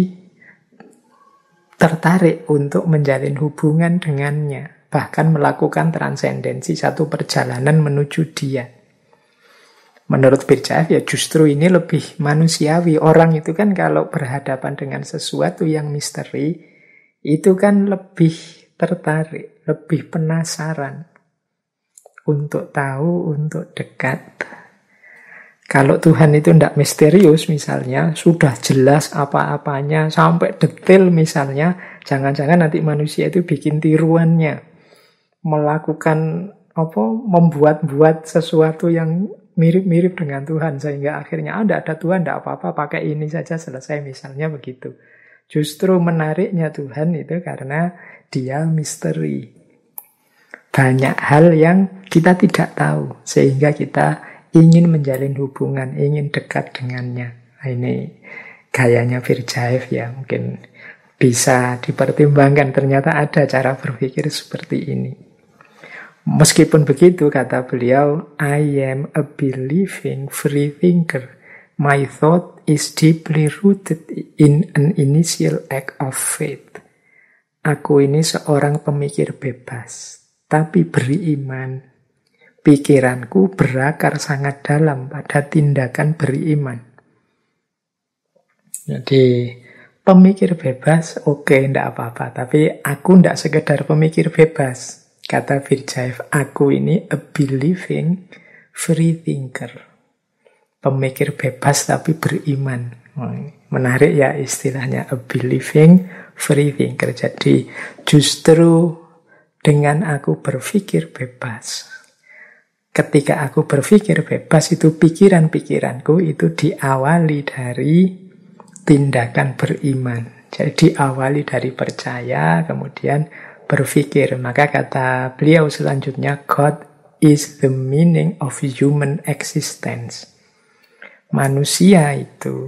tertarik untuk menjalin hubungan dengannya, bahkan melakukan transendensi, satu perjalanan menuju dia. Menurut Birjaev ya justru ini lebih manusiawi. Orang itu kan kalau berhadapan dengan sesuatu yang misteri, itu kan lebih tertarik, lebih penasaran untuk tahu, untuk dekat. Kalau Tuhan itu tidak misterius misalnya, sudah jelas apa-apanya, sampai detail misalnya, jangan-jangan nanti manusia itu bikin tiruannya, melakukan membuat-buat sesuatu yang mirip-mirip dengan Tuhan, sehingga akhirnya ada Tuhan, tidak apa-apa, pakai ini saja selesai, misalnya begitu. Justru menariknya Tuhan itu karena dia misteri. Banyak hal yang kita tidak tahu, sehingga kita ingin menjalin hubungan, ingin dekat dengannya. Nah, ini gayanya Birjaev ya, mungkin bisa dipertimbangkan, ternyata ada cara berpikir seperti ini. Meskipun begitu, kata beliau, I am a believing free thinker. My thought is deeply rooted in an initial act of faith. Aku ini seorang pemikir bebas, tapi beriman. Pikiranku berakar sangat dalam pada tindakan beriman. Jadi, pemikir bebas, oke, tidak apa-apa. Tapi aku tidak sekedar pemikir bebas. Kata Birjaev, aku ini a believing free thinker. Pemikir bebas tapi beriman. Menarik ya istilahnya, a believing free thinker. Jadi justru dengan aku berpikir bebas. Ketika aku berpikir bebas, itu pikiran-pikiranku itu diawali dari tindakan beriman. Jadi diawali dari percaya, kemudian berpikir. Maka kata beliau selanjutnya, God is the meaning of human existence. Manusia itu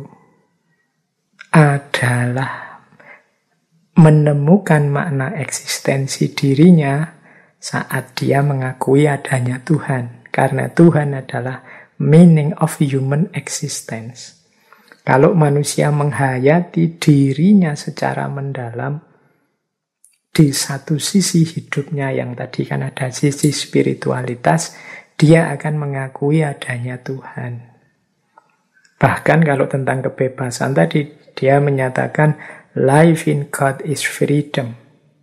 adalah menemukan makna eksistensi dirinya saat dia mengakui adanya Tuhan. Karena Tuhan adalah meaning of human existence. Kalau manusia menghayati dirinya secara mendalam, di satu sisi hidupnya yang tadi kan ada sisi spiritualitas, dia akan mengakui adanya Tuhan. Bahkan kalau tentang kebebasan tadi, dia menyatakan life in God is freedom.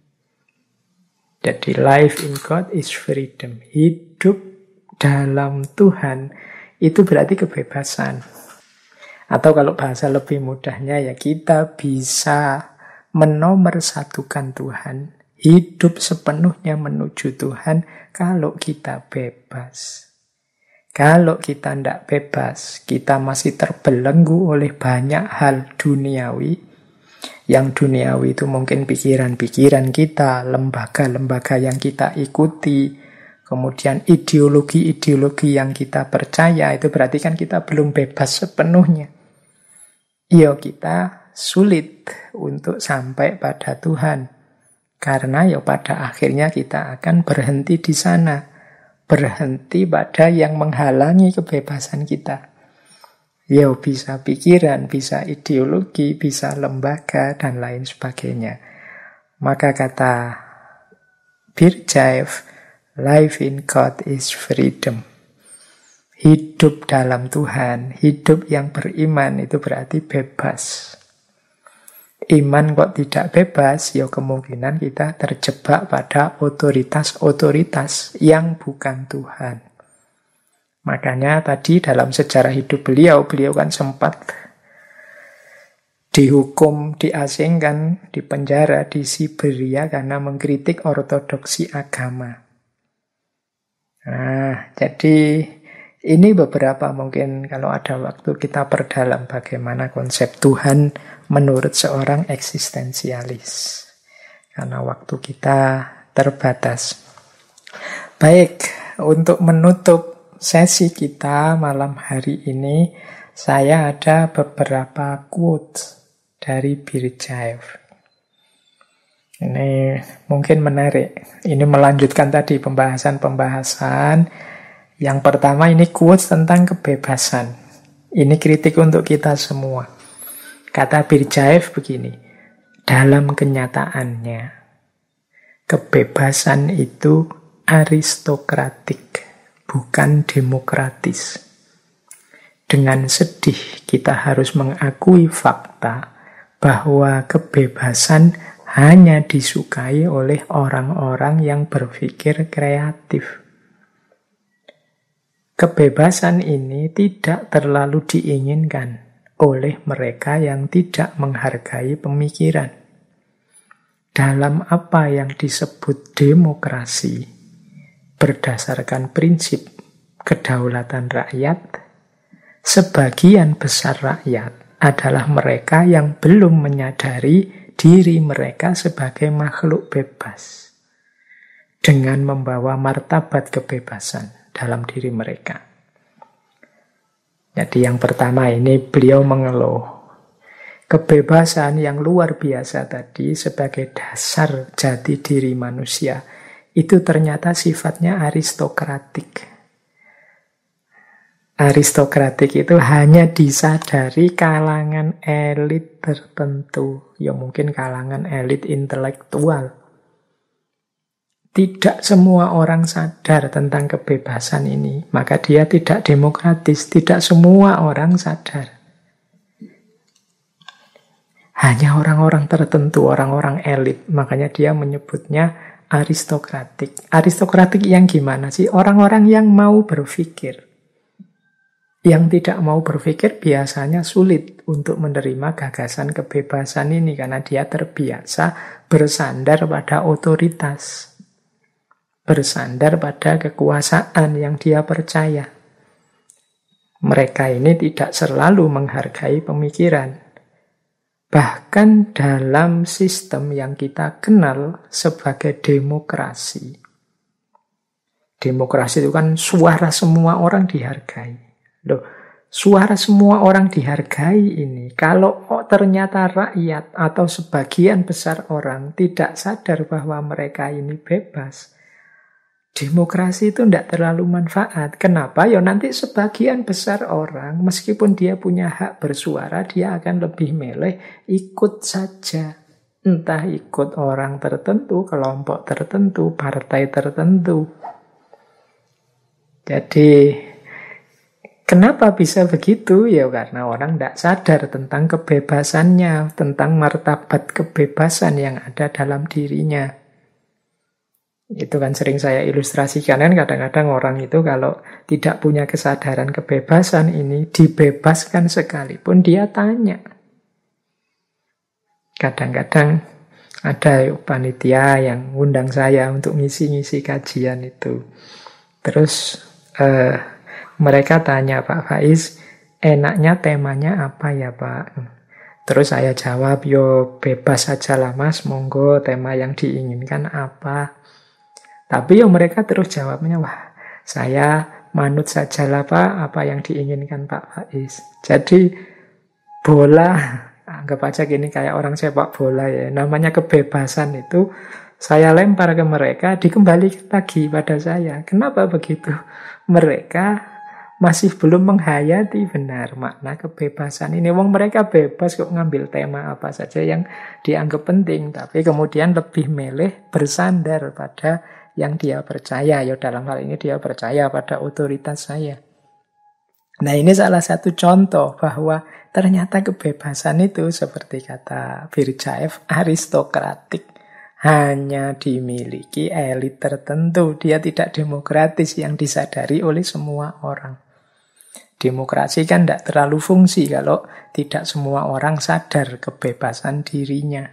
Jadi life in God is freedom. Hidup dalam Tuhan itu berarti kebebasan. Atau kalau bahasa lebih mudahnya ya, kita bisa menomorsatukan Tuhan, hidup sepenuhnya menuju Tuhan kalau kita bebas. Kalau kita tidak bebas, kita masih terbelenggu oleh banyak hal duniawi, Yang duniawi itu mungkin pikiran-pikiran kita, lembaga-lembaga yang kita ikuti, kemudian ideologi-ideologi yang kita percaya. Itu berarti kan kita belum bebas sepenuhnya. Ya kita sulit untuk sampai pada Tuhan. Karena ya pada akhirnya kita akan berhenti di sana. Berhenti pada yang menghalangi kebebasan kita. Ya bisa pikiran, bisa ideologi, bisa lembaga, dan lain sebagainya. Maka kata Berdyaev, life in God is freedom. Hidup dalam Tuhan, hidup yang beriman itu berarti bebas. Iman kok tidak bebas, ya kemungkinan kita terjebak pada otoritas-otoritas yang bukan Tuhan. Makanya tadi dalam sejarah hidup beliau kan sempat dihukum, diasingkan, dipenjara di Siberia karena mengkritik ortodoksi agama. Nah, jadi ini beberapa mungkin kalau ada waktu kita perdalam bagaimana konsep Tuhan menurut seorang eksistensialis. Karena waktu kita terbatas. Baik, untuk menutup sesi kita malam hari ini, saya ada beberapa quotes dari Berdyaev. Ini mungkin menarik. Ini melanjutkan tadi pembahasan-pembahasan. Yang pertama ini quotes tentang kebebasan. Ini kritik untuk kita semua. Kata Berdyaev begini, dalam kenyataannya, kebebasan itu aristokratik, bukan demokratis. Dengan sedih kita harus mengakui fakta bahwa kebebasan hanya disukai oleh orang-orang yang berpikir kreatif. Kebebasan ini tidak terlalu diinginkan oleh mereka yang tidak menghargai pemikiran. Dalam apa yang disebut demokrasi, berdasarkan prinsip kedaulatan rakyat, sebagian besar rakyat adalah mereka yang belum menyadari diri mereka sebagai makhluk bebas, dengan membawa martabat kebebasan dalam diri mereka. Jadi yang pertama ini beliau mengeluh. Kebebasan yang luar biasa tadi sebagai dasar jati diri manusia, itu ternyata sifatnya aristokratik. Aristokratik itu hanya disadari kalangan elit tertentu. Ya mungkin kalangan elit intelektual. Tidak semua orang sadar tentang kebebasan ini. Maka dia tidak demokratis. Tidak semua orang sadar. Hanya orang-orang tertentu, orang-orang elit. Makanya dia menyebutnya aristokratik. Aristokratik yang gimana sih? Orang-orang yang mau berpikir. Yang tidak mau berpikir biasanya sulit untuk menerima gagasan kebebasan ini. Karena dia terbiasa bersandar pada otoritas. Bersandar pada kekuasaan yang dia percaya. Mereka ini tidak selalu menghargai pemikiran. Bahkan dalam sistem yang kita kenal sebagai demokrasi. Demokrasi itu kan suara semua orang dihargai. Loh, suara semua orang dihargai ini, kalau ternyata rakyat atau sebagian besar orang tidak sadar bahwa mereka ini bebas, demokrasi itu tidak terlalu manfaat. Kenapa? Ya nanti sebagian besar orang, meskipun dia punya hak bersuara, dia akan lebih milih ikut saja. Entah ikut orang tertentu, kelompok tertentu, partai tertentu. Jadi, kenapa bisa begitu? Ya karena orang tidak sadar tentang kebebasannya, tentang martabat kebebasan yang ada dalam dirinya. Itu kan sering saya ilustrasikan, kan kadang-kadang orang itu kalau tidak punya kesadaran kebebasan ini, dibebaskan sekalipun dia tanya. Kadang-kadang ada panitia yang undang saya untuk ngisi-ngisi kajian itu. Terus mereka tanya, Pak Faiz, enaknya temanya apa ya Pak? Terus saya jawab, yo bebas saja lah mas, monggo tema yang diinginkan apa. Tapi yo mereka terus jawabnya, wah saya manut saja lah Pak, apa yang diinginkan Pak Faiz. Jadi bola, anggap aja gini kayak orang sepak bola ya, namanya kebebasan itu saya lempar ke mereka, dikembalikan lagi pada saya. Kenapa begitu? Mereka masih belum menghayati benar makna kebebasan ini. Wong mereka bebas kok ngambil tema apa saja yang dianggap penting, tapi kemudian lebih milih bersandar pada yang dia percaya. Ya dalam hal ini dia percaya pada otoritas saya. Nah ini salah satu contoh bahwa ternyata kebebasan itu seperti kata Birjaev aristokratik. Hanya dimiliki elit tertentu. Dia tidak demokratis yang disadari oleh semua orang. Demokrasi kan tidak terlalu fungsi kalau tidak semua orang sadar kebebasan dirinya.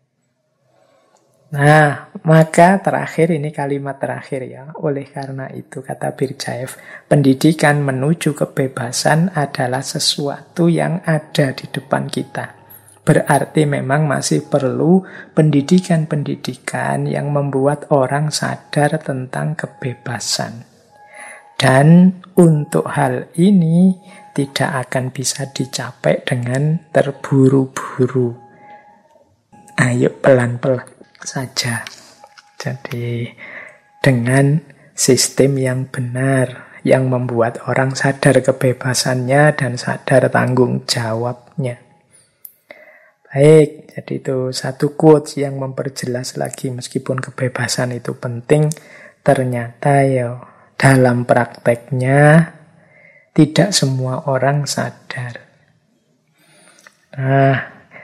Nah, maka terakhir, ini kalimat terakhir ya. Oleh karena itu, kata Birjaev, pendidikan menuju kebebasan adalah sesuatu yang ada di depan kita. Berarti memang masih perlu pendidikan-pendidikan yang membuat orang sadar tentang kebebasan. Dan untuk hal ini tidak akan bisa dicapai dengan terburu-buru. Ayo pelan-pelan saja. Jadi dengan sistem yang benar, yang membuat orang sadar kebebasannya dan sadar tanggung jawabnya. Baik, jadi itu satu quotes yang memperjelas lagi meskipun kebebasan itu penting, ternyata ya dalam prakteknya tidak semua orang sadar. Nah,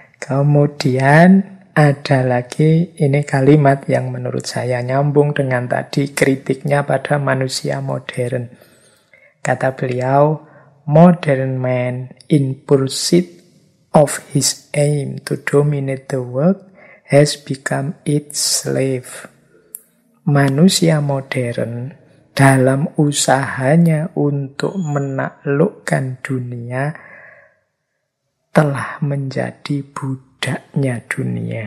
kemudian ada lagi ini kalimat yang menurut saya nyambung dengan tadi kritiknya pada manusia modern. Kata beliau, modern man in pursuit of his aim to dominate the world has become its slave. Manusia modern dalam usahanya untuk menaklukkan dunia telah menjadi budaknya dunia.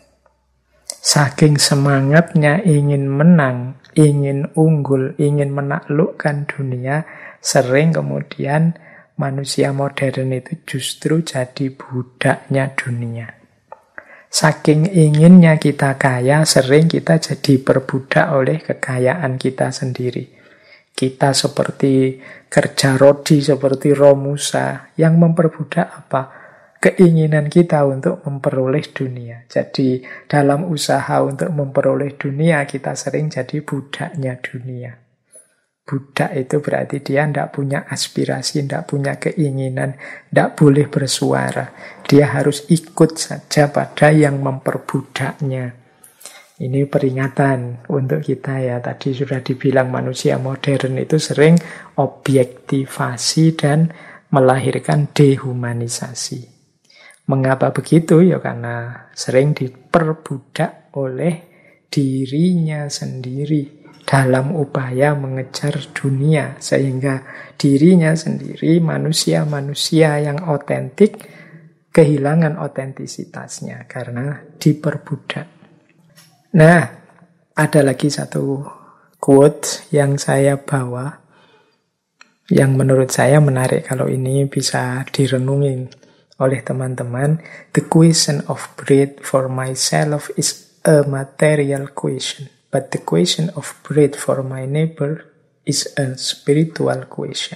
Saking semangatnya ingin menang, ingin unggul, ingin menaklukkan dunia, sering kemudian manusia modern itu justru jadi budaknya dunia. Saking inginnya kita kaya, sering kita jadi perbudak oleh kekayaan kita sendiri. Kita seperti kerja rodi, seperti Romusa, yang memperbudak apa? Keinginan kita untuk memperoleh dunia. Jadi dalam usaha untuk memperoleh dunia, kita sering jadi budaknya dunia. Budak itu berarti dia tidak punya aspirasi, tidak punya keinginan, tidak boleh bersuara. Dia harus ikut saja pada yang memperbudaknya. Ini peringatan untuk kita ya. Tadi sudah dibilang manusia modern itu sering objektivasi dan melahirkan dehumanisasi. Mengapa begitu? Ya karena sering diperbudak oleh dirinya sendiri dalam upaya mengejar dunia, sehingga dirinya sendiri, manusia-manusia yang otentik, kehilangan otentisitasnya karena diperbudak. Nah, ada lagi satu quote yang saya bawa, yang menurut saya menarik kalau ini bisa direnungin oleh teman-teman. The question of bread for myself is a material question. But the question of bread for my neighbor is a spiritual question.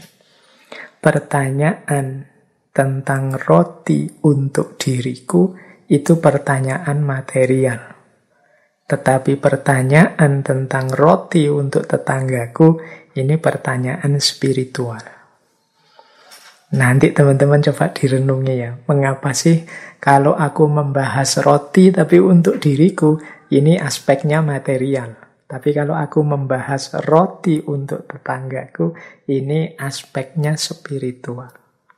Pertanyaan tentang roti untuk diriku itu pertanyaan material. Tetapi pertanyaan tentang roti untuk tetanggaku ini pertanyaan spiritual. Nanti teman-teman coba direnungi ya. Mengapa sih kalau aku membahas roti tapi untuk diriku, ini aspeknya material. Tapi kalau aku membahas roti untuk tetanggaku, ini aspeknya spiritual.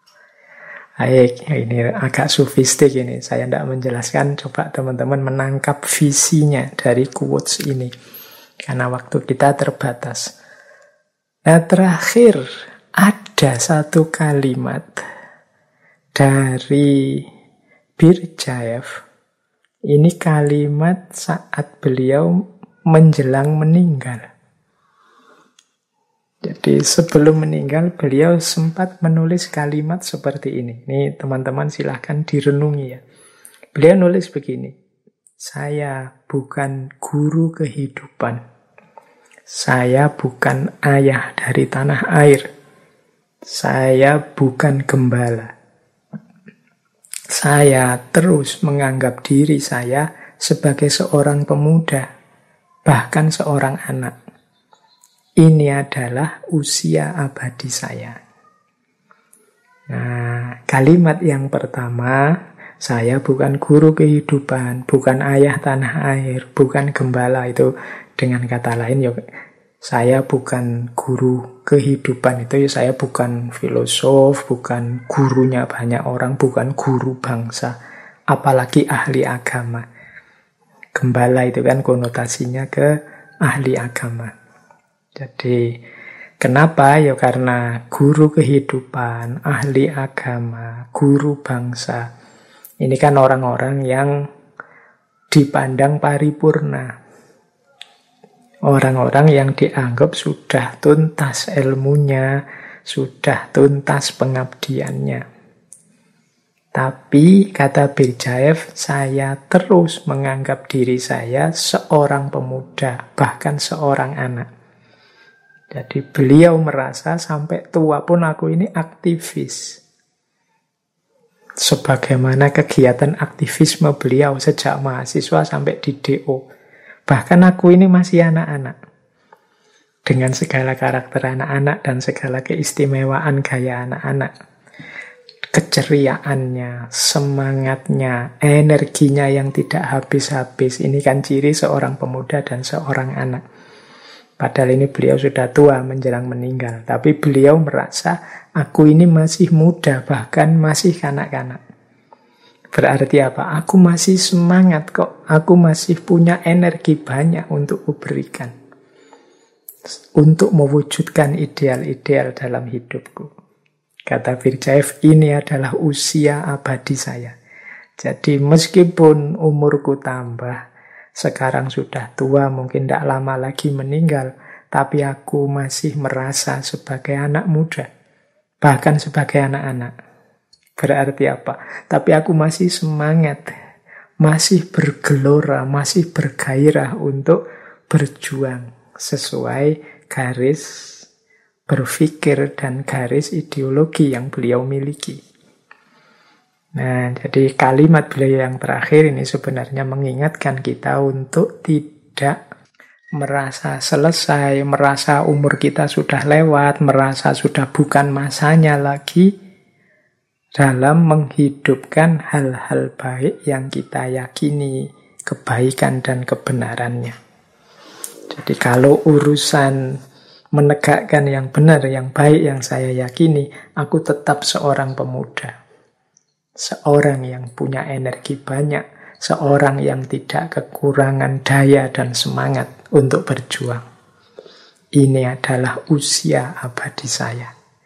Baik, ini agak sofistik ini. Saya tidak menjelaskan, coba teman-teman menangkap visinya dari quotes ini. Karena waktu kita terbatas. Nah terakhir, ada satu kalimat dari Birjaev, ini kalimat saat beliau menjelang meninggal. Jadi sebelum meninggal beliau sempat menulis kalimat seperti ini. Nih teman-teman silahkan direnungi ya. Beliau nulis begini, saya bukan guru kehidupan. Saya bukan ayah dari tanah air. Saya bukan gembala. Saya terus menganggap diri saya sebagai seorang pemuda, bahkan seorang anak. Ini adalah usia abadi saya. Nah, kalimat yang pertama, saya bukan guru kehidupan, bukan ayah tanah air, bukan gembala. Itu dengan kata lain, ya, saya bukan guru kehidupan. Itu ya, saya bukan filosof, bukan gurunya banyak orang, bukan guru bangsa, apalagi ahli agama. Gembala itu kan konotasinya ke ahli agama. Jadi kenapa? Ya karena guru kehidupan, ahli agama, guru bangsa. Ini kan orang-orang yang dipandang paripurna. Orang-orang yang dianggap sudah tuntas ilmunya, sudah tuntas pengabdiannya. Tapi kata Birjaev, saya terus menganggap diri saya seorang pemuda, bahkan seorang anak. Jadi beliau merasa sampai tua pun aku ini aktivis. Sebagaimana kegiatan aktivisme beliau sejak mahasiswa sampai di DO. Bahkan aku ini masih anak-anak. Dengan segala karakter anak-anak dan segala keistimewaan gaya anak-anak. Keceriaannya, semangatnya, energinya yang tidak habis-habis. Ini kan ciri seorang pemuda dan seorang anak. Padahal ini beliau sudah tua menjelang meninggal. Tapi beliau merasa, aku ini masih muda, bahkan masih kanak-kanak. Berarti apa? Aku masih semangat kok. Aku masih punya energi banyak untuk kuberikan. Untuk mewujudkan ideal-ideal dalam hidupku. Kata Birjaev, ini adalah usia abadi saya. Jadi meskipun umurku tambah, sekarang sudah tua, mungkin tidak lama lagi meninggal, tapi aku masih merasa sebagai anak muda, bahkan sebagai anak-anak. Berarti apa? Tapi aku masih semangat, masih bergelora, masih bergairah untuk berjuang sesuai garis berpikir dan garis ideologi yang beliau miliki. Nah, jadi kalimat beliau yang terakhir ini sebenarnya mengingatkan kita untuk tidak merasa selesai, merasa umur kita sudah lewat, merasa sudah bukan masanya lagi dalam menghidupkan hal-hal baik yang kita yakini, kebaikan dan kebenarannya. Jadi kalau urusan menegakkan yang benar, yang baik, yang saya yakini, aku tetap seorang pemuda. Seorang yang punya energi banyak, seorang yang tidak kekurangan daya dan semangat untuk berjuang. Ini adalah usia abadi saya.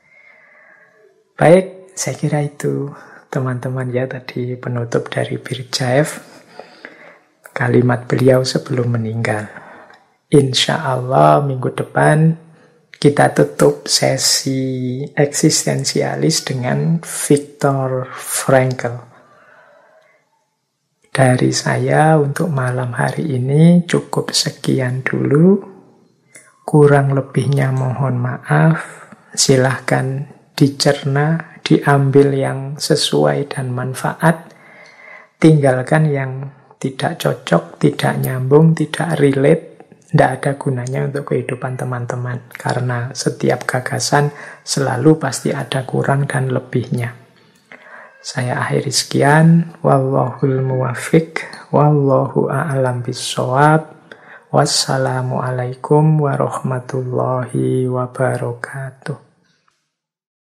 Baik, saya kira itu teman-teman ya tadi penutup dari Birjaev. Kalimat beliau sebelum meninggal. Insya Allah minggu depan kita tutup sesi eksistensialis dengan Viktor Frankl. Dari saya untuk malam hari ini cukup sekian dulu. Kurang lebihnya mohon maaf. Silahkan dicerna, diambil yang sesuai dan manfaat. Tinggalkan yang tidak cocok, tidak nyambung, tidak relate. Tidak ada gunanya untuk kehidupan teman-teman. Karena setiap gagasan selalu pasti ada kurang dan lebihnya. Saya akhiri sekian. Wallahul muwaffiq. Wallahu a'lam bishawab. Wassalamualaikum warahmatullahi wabarakatuh.